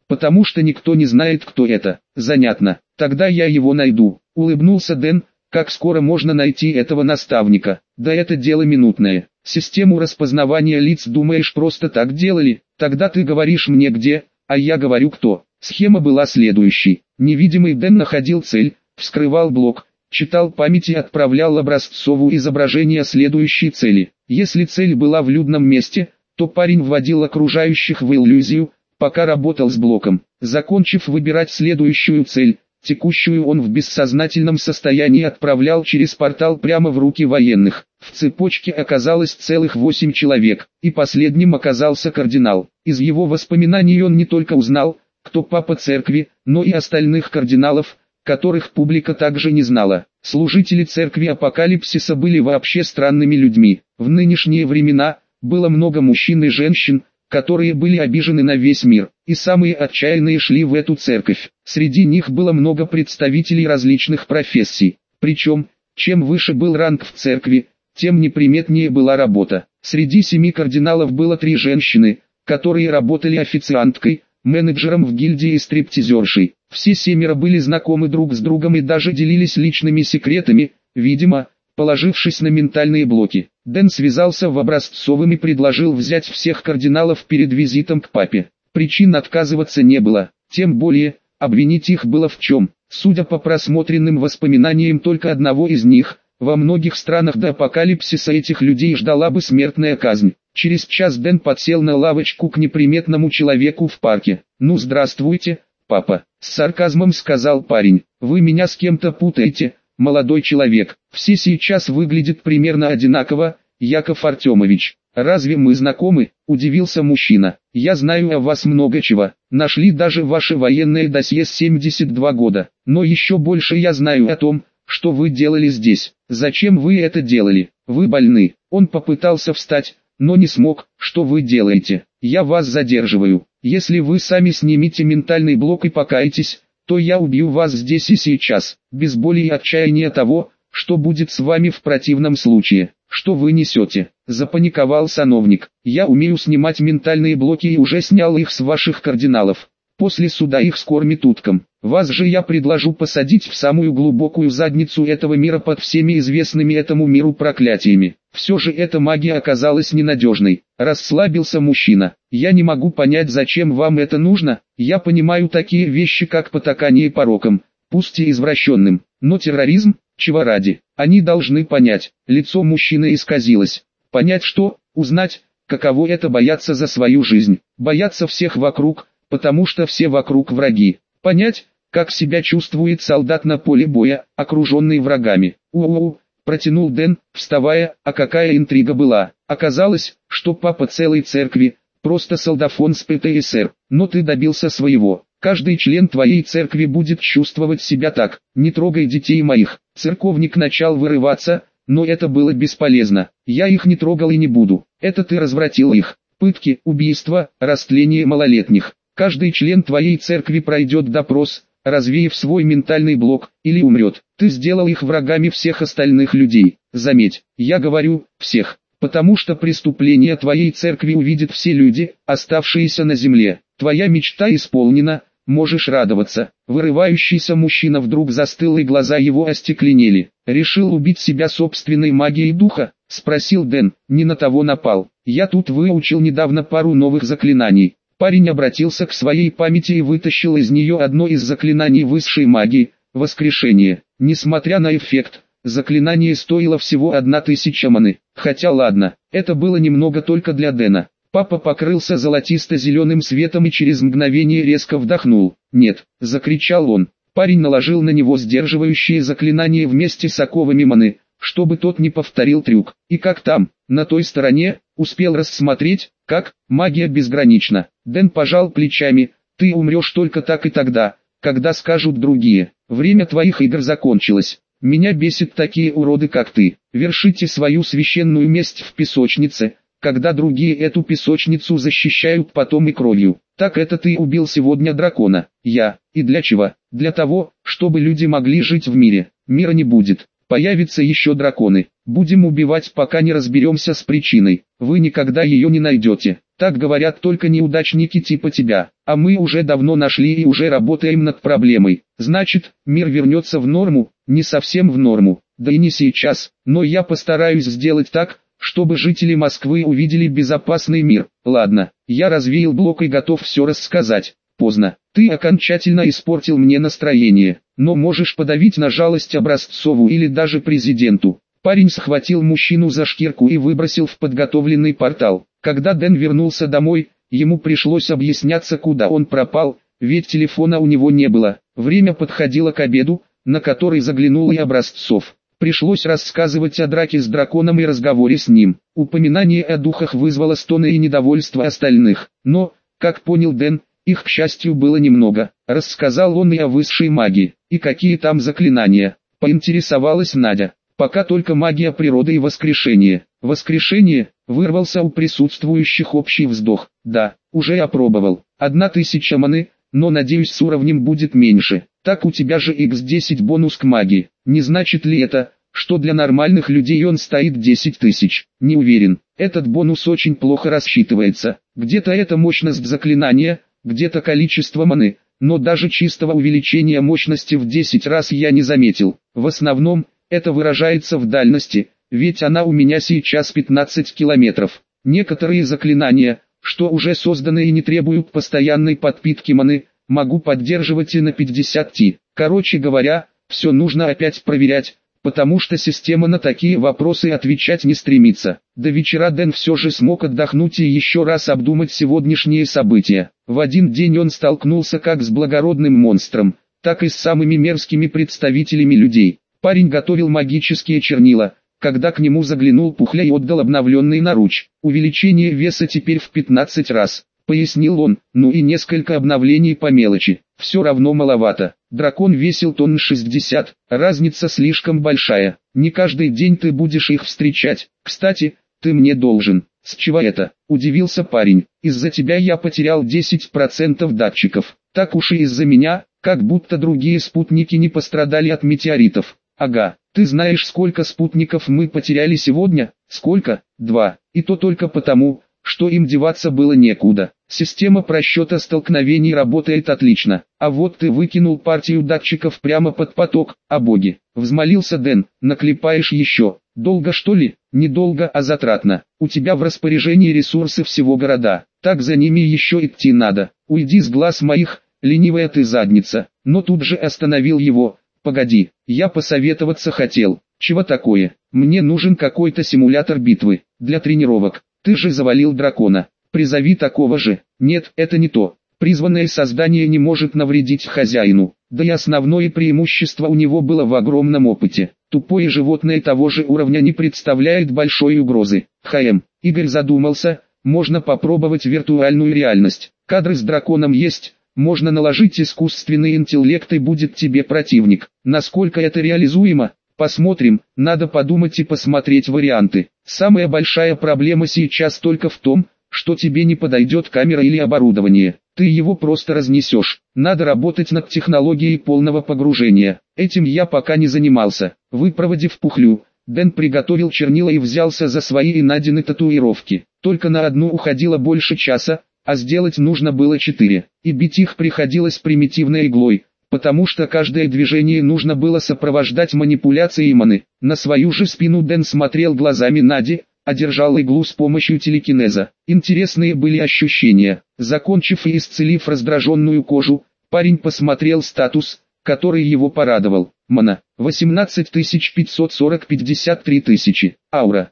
Потому что никто не знает, кто это. Занятно. Тогда я его найду. Улыбнулся Дэн. Как скоро можно найти этого наставника? Да это дело минутное. Систему распознавания лиц, думаешь, просто так делали? Тогда ты говоришь мне где, а я говорю кто. Схема была следующей. Невидимый Дэн находил цель, вскрывал блок, читал память и отправлял образцовое изображение следующей цели. Если цель была в людном месте, то парень вводил окружающих в иллюзию, пока работал с блоком. Закончив выбирать следующую цель, текущую он в бессознательном состоянии отправлял через портал прямо в руки военных. В цепочке оказалось целых 8 человек, и последним оказался кардинал. Из его воспоминаний он не только узнал, кто папа церкви, но и остальных кардиналов, которых публика также не знала. Служители церкви Апокалипсиса были вообще странными людьми. В нынешние времена было много мужчин и женщин, которые были обижены на весь мир, и самые отчаянные шли в эту церковь. Среди них было много представителей различных профессий. Причем, чем выше был ранг в церкви, тем неприметнее была работа. Среди 7 кардиналов было 3 женщины, которые работали официанткой, менеджером в гильдии и стриптизершей. Все 7 были знакомы друг с другом и даже делились личными секретами, видимо, положившись на ментальные блоки. Дэн связался в образцовым и предложил взять всех кардиналов перед визитом к папе. Причин отказываться не было, тем более, обвинить их было в чем. Судя по просмотренным воспоминаниям только одного из них, во многих странах до апокалипсиса этих людей ждала бы смертная казнь. Через час Дэн подсел на лавочку к неприметному человеку в парке. «Ну здравствуйте, папа», — с сарказмом сказал парень. «Вы меня с кем-то путаете, молодой человек. Все сейчас выглядят примерно одинаково, Яков Артемович». «Разве мы знакомы?» – удивился мужчина. «Я знаю о вас много чего. Нашли даже ваше военное досье с 72 года. Но еще больше я знаю о том, что вы делали здесь. Зачем вы это делали? Вы больны». Он попытался встать, но не смог. «Что вы делаете? Я вас задерживаю. Если вы сами снимете ментальный блок и покаетесь, то я убью вас здесь и сейчас, без боли и отчаяния того, что будет с вами в противном случае». «Что вы несете?» – запаниковал сановник. «Я умею снимать ментальные блоки и уже снял их с ваших кардиналов. После суда их скормят уткам. Вас же я предложу посадить в самую глубокую задницу этого мира под всеми известными этому миру проклятиями». Все же эта магия оказалась ненадежной. Расслабился мужчина. «Я не могу понять, зачем вам это нужно. Я понимаю такие вещи, как потакание порокам, пусть и извращенным, но терроризм, чего ради? Они должны понять». Лицо мужчины исказилось. «Понять что? Узнать, каково это бояться за свою жизнь. Бояться всех вокруг, потому что все вокруг враги. Понять, как себя чувствует солдат на поле боя, окруженный врагами». «У-у-у», протянул Дэн, вставая. А какая интрига была. Оказалось, что папа целой церкви, просто солдафон с ПТСР. Но ты добился своего. Каждый член твоей церкви будет чувствовать себя так. Не трогай детей моих. Церковник начал вырываться, но это было бесполезно. Я их не трогал и не буду. Это ты развратил их. Пытки, убийства, растление малолетних. Каждый член твоей церкви пройдет допрос, развеяв свой ментальный блок, или умрет. Ты сделал их врагами всех остальных людей. Заметь, я говорю «всех», потому что преступления твоей церкви увидят все люди, оставшиеся на земле. Твоя мечта исполнена. Можешь радоваться». Вырывающийся мужчина вдруг застыл, и глаза его остекленели. «Решил убить себя собственной магией духа?» – спросил Дэн. «Не на того напал. Я тут выучил недавно пару новых заклинаний». Парень обратился к своей памяти и вытащил из нее одно из заклинаний высшей магии – воскрешение. Несмотря на эффект, заклинание стоило всего 1000 маны. Хотя ладно, это было немного только для Дэна. Папа покрылся золотисто-зеленым светом и через мгновение резко вдохнул. «Нет!» – закричал он. Парень наложил на него сдерживающее заклинание вместе с оковами маны, чтобы тот не повторил трюк. И как там, на той стороне, успел рассмотреть, как магия безгранична. Дэн пожал плечами. «Ты умрешь только так и тогда, когда скажут другие. Время твоих игр закончилось. Меня бесит такие уроды, как ты. Вершите свою священную месть в песочнице, когда другие эту песочницу защищают потом и кровью. Так это ты убил сегодня дракона». «Я. И для чего?» «Для того, чтобы люди могли жить в мире. Мира не будет. Появятся еще драконы. Будем убивать, пока не разберемся с причиной. Вы никогда ее не найдете. Так говорят только неудачники типа тебя. А мы уже давно нашли и уже работаем над проблемой. Значит, мир вернется в норму, не совсем в норму, да и не сейчас. Но я постараюсь сделать так, чтобы жители Москвы увидели безопасный мир. Ладно, я развеял блок и готов все рассказать. Поздно. Ты окончательно испортил мне настроение, но можешь подавить на жалость Образцову или даже президенту. Парень схватил мужчину за шкирку и выбросил в подготовленный портал. Когда Дэн вернулся домой, ему пришлось объясняться, куда он пропал, ведь телефона у него не было. Время подходило к обеду, на который заглянул и Образцов. Пришлось рассказывать о драке с драконом и разговоре с ним. Упоминание о духах вызвало стоны и недовольство остальных. Но, как понял Дэн, их, к счастью, было немного. Рассказал он и о высшей магии. И какие там заклинания, поинтересовалась Надя. Пока только магия природы и воскрешение. Воскрешение, вырвался у присутствующих общий вздох. Да, уже опробовал. 1000 маны, но надеюсь с уровнем будет меньше. Так у тебя же x10 бонус к магии. Не значит ли это, что для нормальных людей он стоит 10 тысяч? Не уверен. Этот бонус очень плохо рассчитывается. Где-то это мощность заклинания, где-то количество маны, но даже чистого увеличения мощности в 10 раз я не заметил. В основном, это выражается в дальности, ведь она у меня сейчас 15 километров. Некоторые заклинания, что уже созданы и не требуют постоянной подпитки маны, могу поддерживать и на 50 ти. Короче говоря, все нужно опять проверять, потому что система на такие вопросы отвечать не стремится. До вечера Дэн все же смог отдохнуть и еще раз обдумать сегодняшние события. В один день он столкнулся как с благородным монстром, так и с самыми мерзкими представителями людей. Парень готовил магические чернила, когда к нему заглянул Пухля и отдал обновленный наруч. Увеличение веса теперь в 15 раз, пояснил он, ну и несколько обновлений по мелочи. Все равно маловато. Дракон весил тонн 60, разница слишком большая. Не каждый день ты будешь их встречать. Кстати, ты мне должен. С чего это? Удивился парень. Из-за тебя я потерял 10% датчиков. Так уж и из-за меня, как будто другие спутники не пострадали от метеоритов. Ага, ты знаешь, сколько спутников мы потеряли сегодня? Сколько? 2. И то только потому, что им деваться было некуда. Система просчета столкновений работает отлично. А вот ты выкинул партию датчиков прямо под поток. О боги, взмолился Дэн, наклепаешь еще. Долго что ли? Недолго, а затратно. У тебя в распоряжении ресурсы всего города. Так за ними еще идти надо. Уйди с глаз моих, ленивая ты задница. Но тут же остановил его. Погоди, я посоветоваться хотел. Чего такое? Мне нужен какой-то симулятор битвы, для тренировок. Ты же завалил дракона. Призови такого же. Нет, это не то. Призванное создание не может навредить хозяину. Да и основное преимущество у него было в огромном опыте. Тупое животное того же уровня не представляет большой угрозы. Игорь задумался, можно попробовать виртуальную реальность. Кадры с драконом есть. Можно наложить искусственный интеллект и будет тебе противник. Насколько это реализуемо? Посмотрим, надо подумать и посмотреть варианты. Самая большая проблема сейчас только в том, что тебе не подойдет камера или оборудование. Ты его просто разнесешь. Надо работать над технологией полного погружения. Этим я пока не занимался. Выпроводив Пухлю, Дэн приготовил чернила и взялся за свои и Надины татуировки. Только на одну уходило больше часа, а сделать нужно было 4, и бить их приходилось примитивной иглой, потому что каждое движение нужно было сопровождать манипуляцией маны. На свою же спину Дэн смотрел глазами Нади, а держал иглу с помощью телекинеза. Интересные были ощущения. Закончив и исцелив раздраженную кожу, парень посмотрел статус, который его порадовал. Мана 18540 53 тысячи. Аура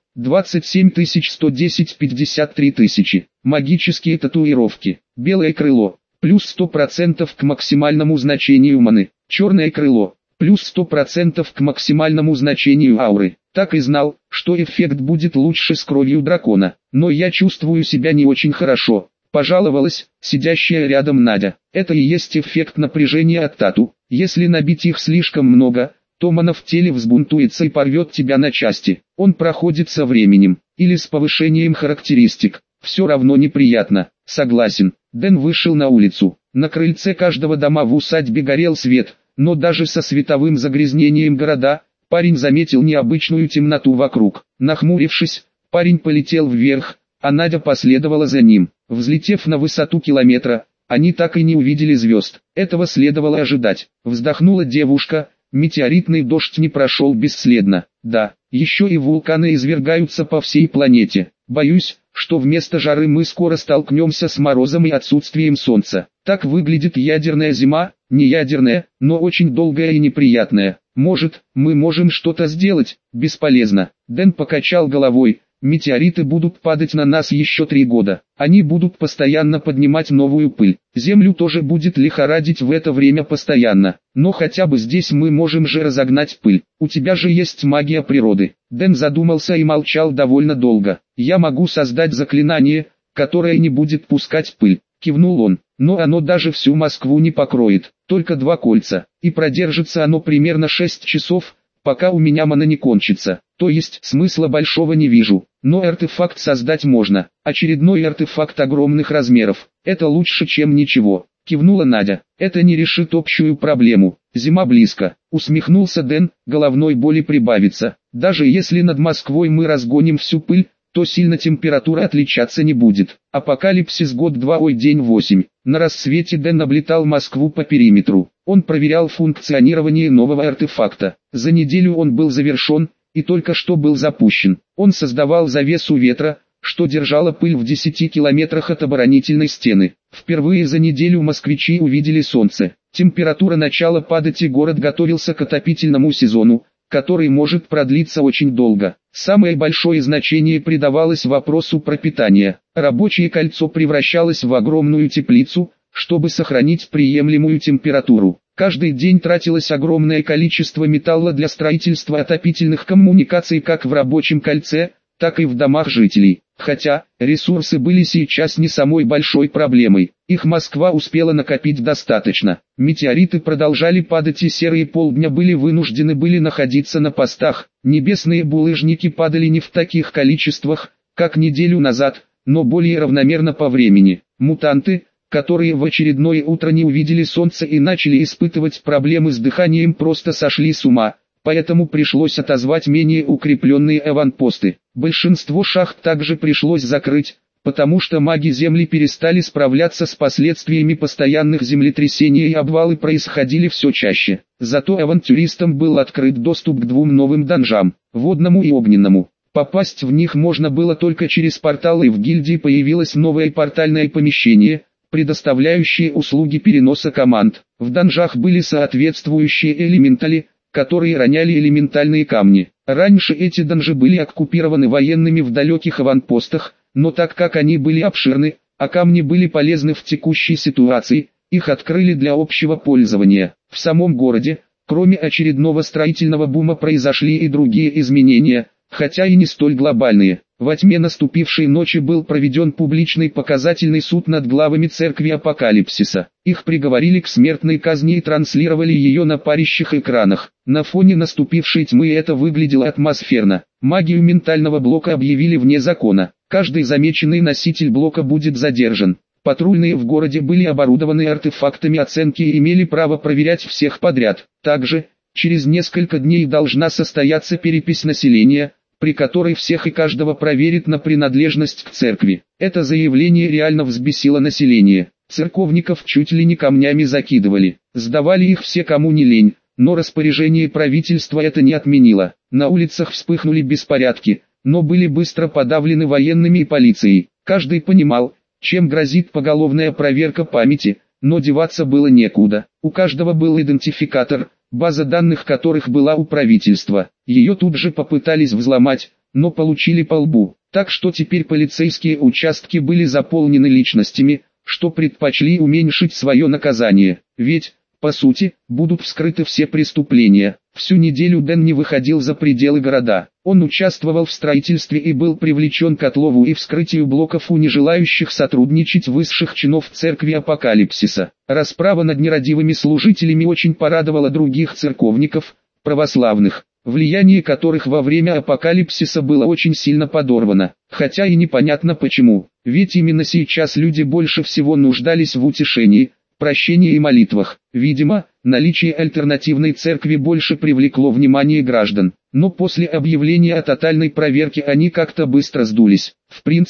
27110 53 тысячи. Магические татуировки. Белое крыло плюс 100% к максимальному значению маны. Черное крыло плюс 100% к максимальному значению ауры. Так и знал, что эффект будет лучше с кровью дракона. Но я чувствую себя не очень хорошо. Пожаловалась сидящая рядом Надя. Это и есть эффект напряжения от тату. Если набить их слишком много, то мана в теле взбунтуется и порвет тебя на части. Он проходит со временем, или с повышением характеристик. Все равно неприятно. Согласен. Дэн вышел на улицу. На крыльце каждого дома в усадьбе горел свет, но даже со световым загрязнением города, парень заметил необычную темноту вокруг. Нахмурившись, парень полетел вверх, а Надя последовала за ним. Взлетев на высоту километра, они так и не увидели звезд. Этого следовало ожидать. Вздохнула девушка, метеоритный дождь не прошел бесследно. Да, еще и вулканы извергаются по всей планете. Боюсь, что вместо жары мы скоро столкнемся с морозом и отсутствием солнца. Так выглядит ядерная зима, не ядерная, но очень долгая и неприятная. Может, мы можем что-то сделать? Бесполезно. Дэн покачал головой. Метеориты будут падать на нас еще 3 года. Они будут постоянно поднимать новую пыль. Землю тоже будет лихорадить в это время постоянно. Но хотя бы здесь мы можем же разогнать пыль. У тебя же есть магия природы. Дэн задумался и молчал довольно долго. Я могу создать заклинание, которое не будет пускать пыль. Кивнул он. Но оно даже всю Москву не покроет. Только 2 кольца. И продержится оно примерно 6 часов, пока у меня мана не кончится. То есть смысла большого не вижу. Но артефакт создать можно. Очередной артефакт огромных размеров. Это лучше, чем ничего. Кивнула Надя. Это не решит общую проблему. Зима близко. Усмехнулся Дэн, головной боли прибавится. Даже если над Москвой мы разгоним всю пыль, то сильно температура отличаться не будет. Апокалипсис год-два, ой, день 8. На рассвете Дэн облетал Москву по периметру. Он проверял функционирование нового артефакта. За неделю он был завершен, и только что был запущен. Он создавал завесу ветра, что держало пыль в 10 километрах от оборонительной стены. Впервые за неделю москвичи увидели солнце. Температура начала падать, и город готовился к отопительному сезону, который может продлиться очень долго. Самое большое значение придавалось вопросу пропитания. Рабочее кольцо превращалось в огромную теплицу, чтобы сохранить приемлемую температуру. Каждый день тратилось огромное количество металла для строительства отопительных коммуникаций как в рабочем кольце, так и в домах жителей. Хотя, ресурсы были сейчас не самой большой проблемой. Их Москва успела накопить достаточно. Метеориты продолжали падать, и серые полдня вынуждены были находиться на постах. Небесные булыжники падали не в таких количествах, как неделю назад, но более равномерно по времени. Мутанты, которые в очередное утро не увидели солнца и начали испытывать проблемы с дыханием, просто сошли с ума, поэтому пришлось отозвать менее укрепленные аванпосты. Большинство шахт также пришлось закрыть, потому что маги Земли перестали справляться с последствиями постоянных землетрясений, и обвалы происходили все чаще. Зато авантюристам был открыт доступ к 2 новым данжам, водному и огненному. Попасть в них можно было только через портал, и в гильдии появилось новое портальное помещение, предоставляющие услуги переноса команд. В данжах были соответствующие элементали, которые роняли элементальные камни. Раньше эти данжи были оккупированы военными в далеких аванпостах, но так как они были обширны, а камни были полезны в текущей ситуации, их открыли для общего пользования. В самом городе, кроме очередного строительного бума, произошли и другие изменения, хотя и не столь глобальные. Во тьме наступившей ночи был проведен публичный показательный суд над главами церкви Апокалипсиса. Их приговорили к смертной казни и транслировали ее на парящих экранах. На фоне наступившей тьмы это выглядело атмосферно. Магию ментального блока объявили вне закона. Каждый замеченный носитель блока будет задержан. Патрульные в городе были оборудованы артефактами оценки и имели право проверять всех подряд. Также, через несколько дней должна состояться перепись населения, при которой всех и каждого проверят на принадлежность к церкви. Это заявление реально взбесило население. Церковников чуть ли не камнями закидывали. Сдавали их все, кому не лень, но распоряжение правительства это не отменило. На улицах вспыхнули беспорядки, но были быстро подавлены военными и полицией. Каждый понимал, чем грозит поголовная проверка памяти, но деваться было некуда. У каждого был идентификатор, база данных которых была у правительства. Ее тут же попытались взломать, но получили по лбу. Так что теперь полицейские участки были заполнены личностями, что предпочли уменьшить свое наказание. Ведь, по сути, будут вскрыты все преступления. Всю неделю Дэн не выходил за пределы города. Он участвовал в строительстве и был привлечен к отлову и вскрытию блоков у нежелающих сотрудничать высших чинов церкви Апокалипсиса. Расправа над нерадивыми служителями очень порадовала других церковников, православных, влияние которых во время Апокалипсиса было очень сильно подорвано. Хотя и непонятно почему, ведь именно сейчас люди больше всего нуждались в утешении, прощении и молитвах. Видимо, наличие альтернативной церкви больше привлекло внимание граждан. Но после объявления о тотальной проверке они как-то быстро сдулись. В принципе,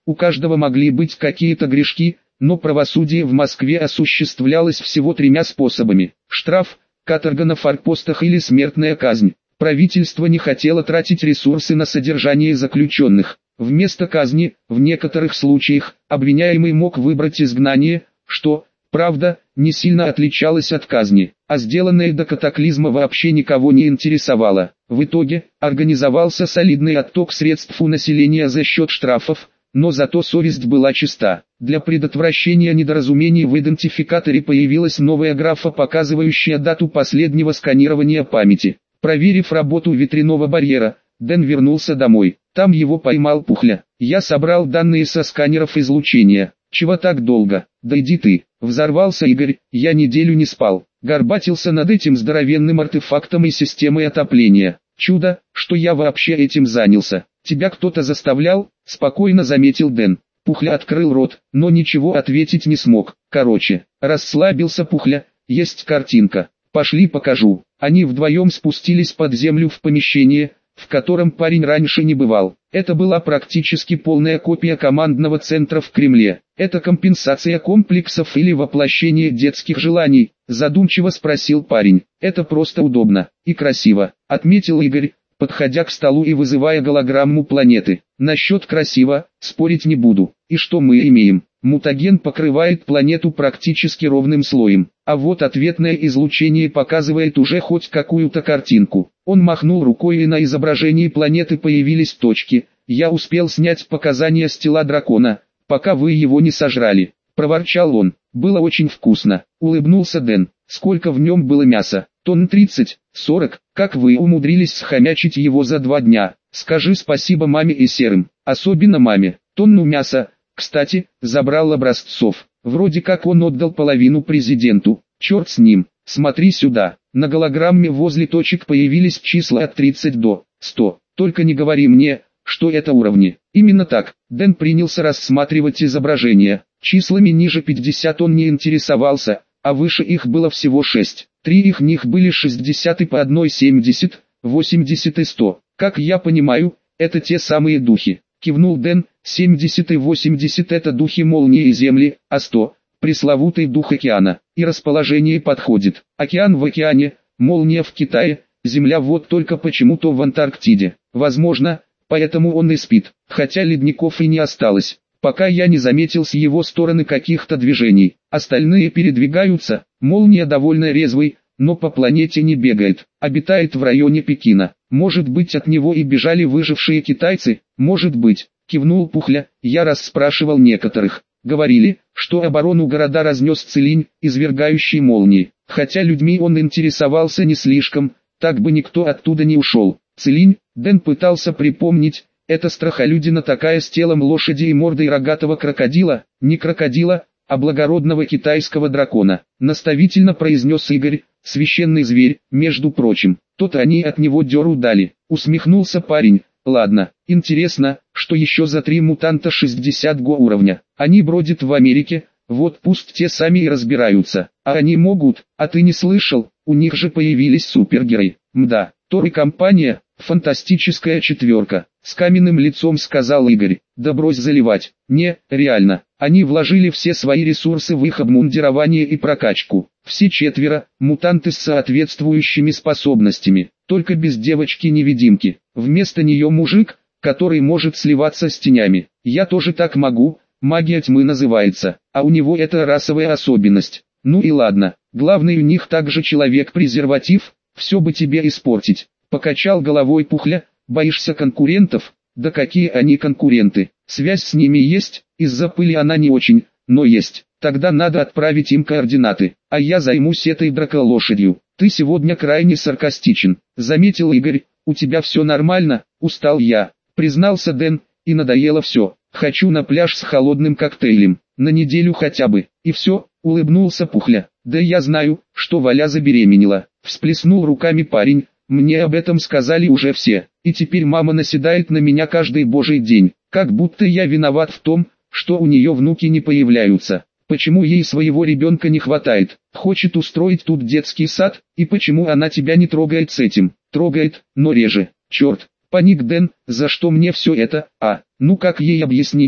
у каждого могли быть какие-то грешки, но правосудие в Москве осуществлялось всего 3 способами: штраф, каторга на форпостах или смертная казнь. Правительство не хотело тратить ресурсы на содержание заключенных. Вместо казни, в некоторых случаях, обвиняемый мог выбрать изгнание, что, правда, не сильно отличалось от казни, а сделанное до катаклизма вообще никого не интересовало. В итоге, организовался солидный отток средств у населения за счет штрафов, но зато совесть была чиста. Для предотвращения недоразумений в идентификаторе появилась новая графа, показывающая дату последнего сканирования памяти. Проверив работу ветряного барьера, Дэн вернулся домой. Там его поймал Пухля. «Я собрал данные со сканеров излучения. Чего так долго? Да иди ты!» Взорвался Игорь. «Я неделю не спал. Горбатился над этим здоровенным артефактом и системой отопления. Чудо, что я вообще этим занялся. Тебя кто-то заставлял?» Спокойно заметил Дэн. Пухля открыл рот, но ничего ответить не смог. Короче, расслабился Пухля. «Есть картинка. Пошли покажу». Они вдвоем спустились под землю в помещение, в котором парень раньше не бывал. Это была практически полная копия командного центра в Кремле. «Это компенсация комплексов или воплощение детских желаний?» Задумчиво спросил парень. «Это просто удобно и красиво», отметил Игорь, подходя к столу и вызывая голограмму планеты. «Насчет красиво, спорить не буду. И что мы имеем? Мутаген покрывает планету практически ровным слоем, а вот ответное излучение показывает уже хоть какую-то картинку». Он махнул рукой, и на изображении планеты появились точки. «Я успел снять показания с тела дракона, пока вы его не сожрали», проворчал он. «Было очень вкусно», улыбнулся Дэн. «Сколько в нем было мяса?» «Тонн 30-40. Как вы умудрились схомячить его за 2 дня?» «Скажи спасибо маме и серым, особенно маме. Тонну мяса, кстати, забрал образцов. Вроде как он отдал половину президенту. Черт с ним. Смотри сюда». На голограмме возле точек появились числа от 30 до 100. «Только не говори мне, что это уровни». Именно так. Дэн принялся рассматривать изображение. Числами ниже 50 он не интересовался, а выше их было всего 6. 3 их них были 60 и по одной 70, 80 и 100. «Как я понимаю, это те самые духи», кивнул Дэн. 70 и 80 это духи молнии и земли, а 100 – пресловутый дух океана. И расположение подходит. Океан в океане, молния в Китае, земля вот только почему-то в Антарктиде. Возможно, поэтому он и спит, хотя ледников и не осталось. Пока я не заметил с его стороны каких-то движений. Остальные передвигаются. Молния довольно резвый, но по планете не бегает. Обитает в районе Пекина. Может быть, от него и бежали выжившие китайцы? Может быть, кивнул Пухля. Я расспрашивал некоторых. Говорили, что оборону города разнес Целинь, извергающий молнии. Хотя людьми он интересовался не слишком, так бы никто оттуда не ушел. Целинь, Дэн пытался припомнить. Это страхолюдина такая с телом лошади и мордой рогатого крокодила, не крокодила, а благородного китайского дракона, наставительно произнес Игорь. Священный зверь, между прочим. То-то они от него дёру дали, усмехнулся парень. Ладно, интересно, что еще за 3 мутанта 60 го уровня. Они бродят в Америке, вот пусть те сами и разбираются. А они могут, а ты не слышал, у них же появились супергерои. Мда, Тор и компания, фантастическая четверка. С каменным лицом сказал Игорь. Да брось заливать. Не, реально. Они вложили все свои ресурсы в их обмундирование и прокачку. Все 4 мутанты с соответствующими способностями. Только без девочки-невидимки. Вместо нее мужик, который может сливаться с тенями. Я тоже так могу, магия тьмы называется. А у него это расовая особенность. Ну и ладно. Главный у них также человек-презерватив. Все бы тебе испортить. Покачал головой Пухля. Боишься конкурентов? Да какие они конкуренты? Связь с ними есть, из-за пыли она не очень, но есть. Тогда надо отправить им координаты, а я займусь этой драколошадью. Ты сегодня крайне саркастичен, заметил Игорь. У тебя все нормально? Устал я, признался Дэн, и надоело все. Хочу на пляж с холодным коктейлем, на неделю хотя бы. И все, улыбнулся Пухля. Да я знаю, что Валя забеременела, всплеснул руками парень. Мне об этом сказали уже все, и теперь мама наседает на меня каждый божий день, как будто я виноват в том, что у нее внуки не появляются. Почему ей своего ребенка не хватает? Хочет устроить тут детский сад, и почему она тебя не трогает с этим? Трогает, но реже. Черт, паник Дэн, за что мне все это? Ну как ей объяснить,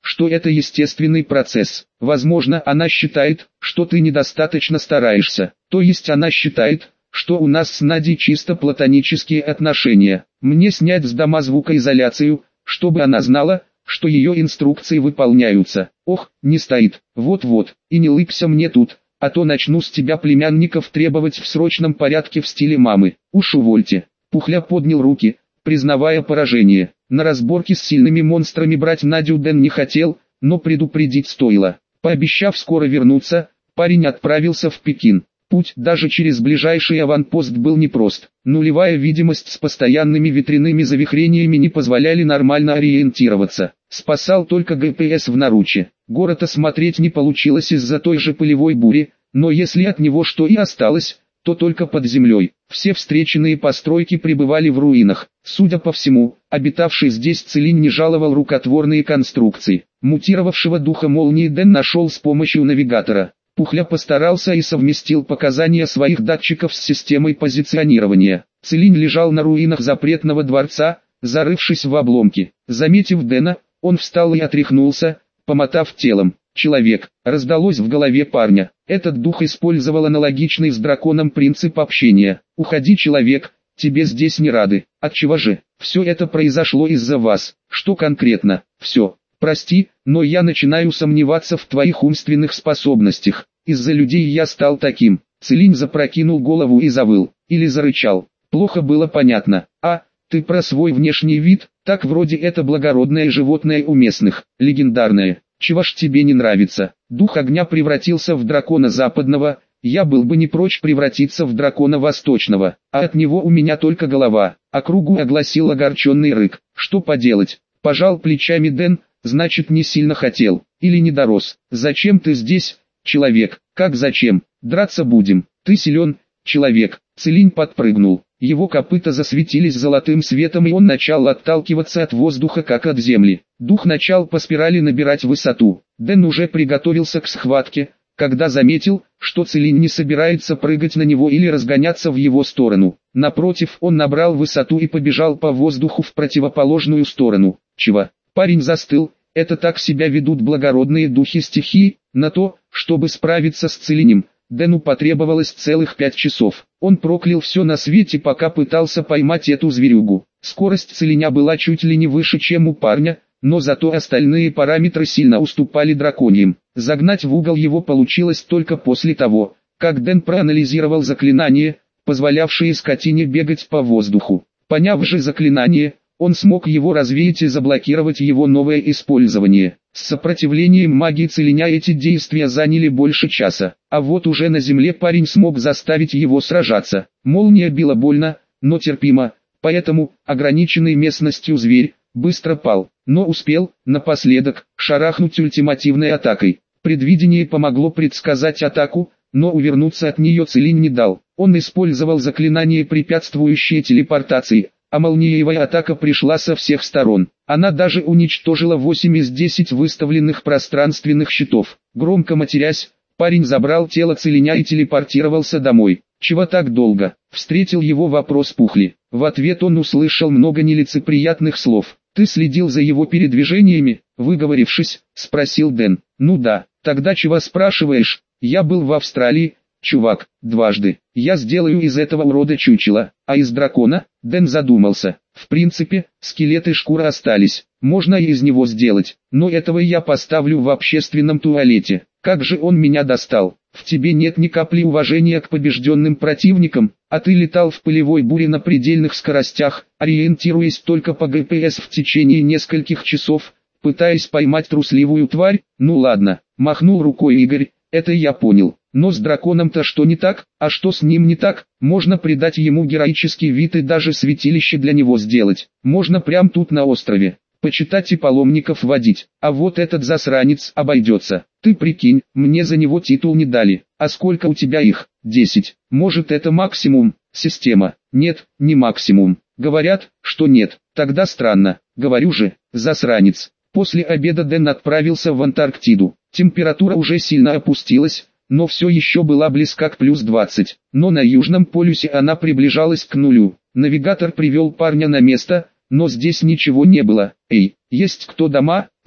что это естественный процесс. Возможно, она считает, что ты недостаточно стараешься. То есть она считает, что у нас с Надей чисто платонические отношения. Мне снять с дома звукоизоляцию, чтобы она знала, что ее инструкции выполняются. Ох, не стоит. Вот-вот, и не лыбся мне тут, а то начну с тебя племянников требовать в срочном порядке в стиле мамы. Уж увольте. Пухля поднял руки, признавая поражение. На разборки с сильными монстрами брать Надю Дэн не хотел, но предупредить стоило. Пообещав скоро вернуться, парень отправился в Пекин. Путь даже через ближайший аванпост был непрост. Нулевая видимость с постоянными ветряными завихрениями не позволяли нормально ориентироваться. Спасал только ГПС в наруче. Город осмотреть не получилось из-за той же пылевой бури, но если от него что и осталось, то только под землей. Все встреченные постройки пребывали в руинах. Судя по всему, обитавший здесь Целинь не жаловал рукотворные конструкции. Мутировавшего духа молнии Дэн нашел с помощью навигатора. Пухля постарался и совместил показания своих датчиков с системой позиционирования. Целинь лежал на руинах запретного дворца, зарывшись в обломки. Заметив Дэна, он встал и отряхнулся, помотав телом. «Человек», раздалось в голове парня. Этот дух использовал аналогичный с драконом принцип общения. «Уходи, человек, тебе здесь не рады». «Отчего же? Все это произошло из-за вас». «Что конкретно?» «Все. Прости, но я начинаю сомневаться в твоих умственных способностях. Из-за людей я стал таким». Целинь запрокинул голову и завыл, или зарычал. Плохо было понятно. «А, ты про свой внешний вид, так вроде это благородное животное у местных, легендарное. Чего ж тебе не нравится?» Дух огня превратился в дракона западного, я был бы не прочь превратиться в дракона восточного, а от него у меня только голова. Округу огласил огорченный рык. «Что поделать?» Пожал плечами Дэн. «Значит, не сильно хотел, или не дорос. Зачем ты здесь, человек?» «Как зачем? Драться будем. Ты силен, человек». Целинь подпрыгнул. Его копыта засветились золотым светом, и он начал отталкиваться от воздуха, как от земли. Дух начал по спирали набирать высоту. Дэн уже приготовился к схватке, когда заметил, что Целинь не собирается прыгать на него или разгоняться в его сторону. Напротив, он набрал высоту и побежал по воздуху в противоположную сторону. «Чего?» Парень застыл. Это так себя ведут благородные духи стихии. На то, чтобы справиться с Целинем, Дэну потребовалось целых 5 часов. Он проклял все на свете, пока пытался поймать эту зверюгу. Скорость Целиня была чуть ли не выше, чем у парня, но зато остальные параметры сильно уступали драконьим. Загнать в угол его получилось только после того, как Дэн проанализировал заклинание, позволявшее скотине бегать по воздуху. Поняв же заклинание, он смог его развеять и заблокировать его новое использование. С сопротивлением магии Целиня эти действия заняли больше часа, а вот уже на земле парень смог заставить его сражаться. Молния била больно, но терпимо, поэтому, ограниченный местностью зверь, быстро пал, но успел, напоследок, шарахнуть ультимативной атакой. Предвидение помогло предсказать атаку, но увернуться от нее Целинь не дал. Он использовал заклинание, препятствующее телепортации, а молниевая атака пришла со всех сторон. Она даже уничтожила 8 из 10 выставленных пространственных щитов. Громко матерясь, парень забрал тело Целиня и телепортировался домой. «Чего так долго?» — встретил его вопрос Пухли. В ответ он услышал много нелицеприятных слов. «Ты следил за его передвижениями?» — выговорившись, спросил Дэн. «Ну да, тогда чего спрашиваешь? Я был в Австралии, чувак, дважды. Я сделаю из этого урода чучело, а из дракона?» Дэн задумался. В принципе, скелет и шкура остались, можно и из него сделать, но этого я поставлю в общественном туалете. Как же он меня достал. В тебе нет ни капли уважения к побежденным противникам, а ты летал в пылевой буре на предельных скоростях, ориентируясь только по ГПС в течение нескольких часов, пытаясь поймать трусливую тварь. Ну ладно, махнул рукой Игорь, это я понял. Но с драконом-то что не так, а что с ним не так? Можно придать ему героический вид и даже святилище для него сделать. Можно прям тут на острове. Почитать и паломников водить. А вот этот засранец обойдется. Ты прикинь, мне за него титул не дали. А сколько у тебя их? 10. Может, это максимум? Система. Нет, не максимум. Говорят, что нет. Тогда странно. Говорю же, засранец. После обеда Дэн отправился в Антарктиду. Температура уже сильно опустилась, но все еще была близка к плюс 20. Но на Южном полюсе она приближалась к нулю. Навигатор привел парня на место, но здесь ничего не было. «Эй, есть кто дома?»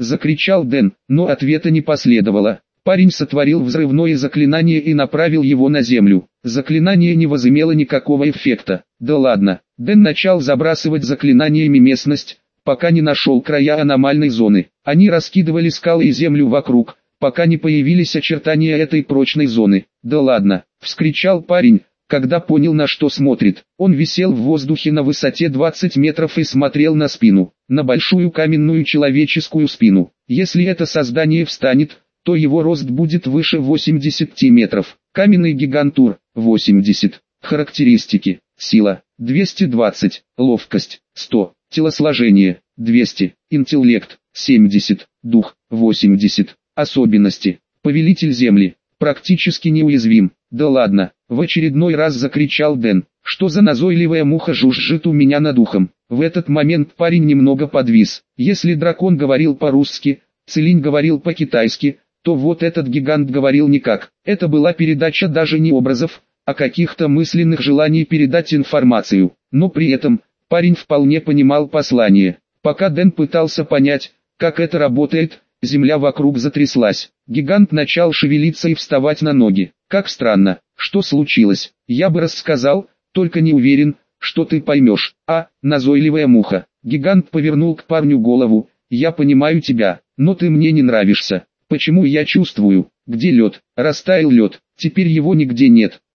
закричал Дэн, но ответа не последовало. Парень сотворил взрывное заклинание и направил его на землю. Заклинание не возымело никакого эффекта. Да ладно. Дэн начал забрасывать заклинаниями местность, пока не нашел края аномальной зоны. Они раскидывали скалы и землю вокруг, пока не появились очертания этой прочной зоны. Да ладно, вскричал парень, когда понял, на что смотрит. Он висел в воздухе на высоте 20 метров и смотрел на спину, на большую каменную человеческую спину. Если это создание встанет, то его рост будет выше 80 метров. Каменный гигантур, 80. Характеристики: сила, 220, ловкость, 100, телосложение, 200, интеллект, 70, дух, 80. Особенности: повелитель земли, практически неуязвим. Да ладно, в очередной раз закричал Дэн. Что за назойливая муха жужжит у меня над ухом? В этот момент парень немного подвис. Если дракон говорил по-русски, Целинь говорил по-китайски, то вот этот гигант говорил никак. Это была передача даже не образов, а каких-то мысленных желаний передать информацию. Но при этом, парень вполне понимал послание. Пока Дэн пытался понять, как это работает, земля вокруг затряслась. Гигант начал шевелиться и вставать на ноги. Как странно, что случилось? Я бы рассказал, только не уверен, что ты поймешь. Назойливая муха. Гигант повернул к парню голову. Я понимаю тебя, но ты мне не нравишься. Почему я чувствую, где лед? Растаял лед, теперь его нигде нет.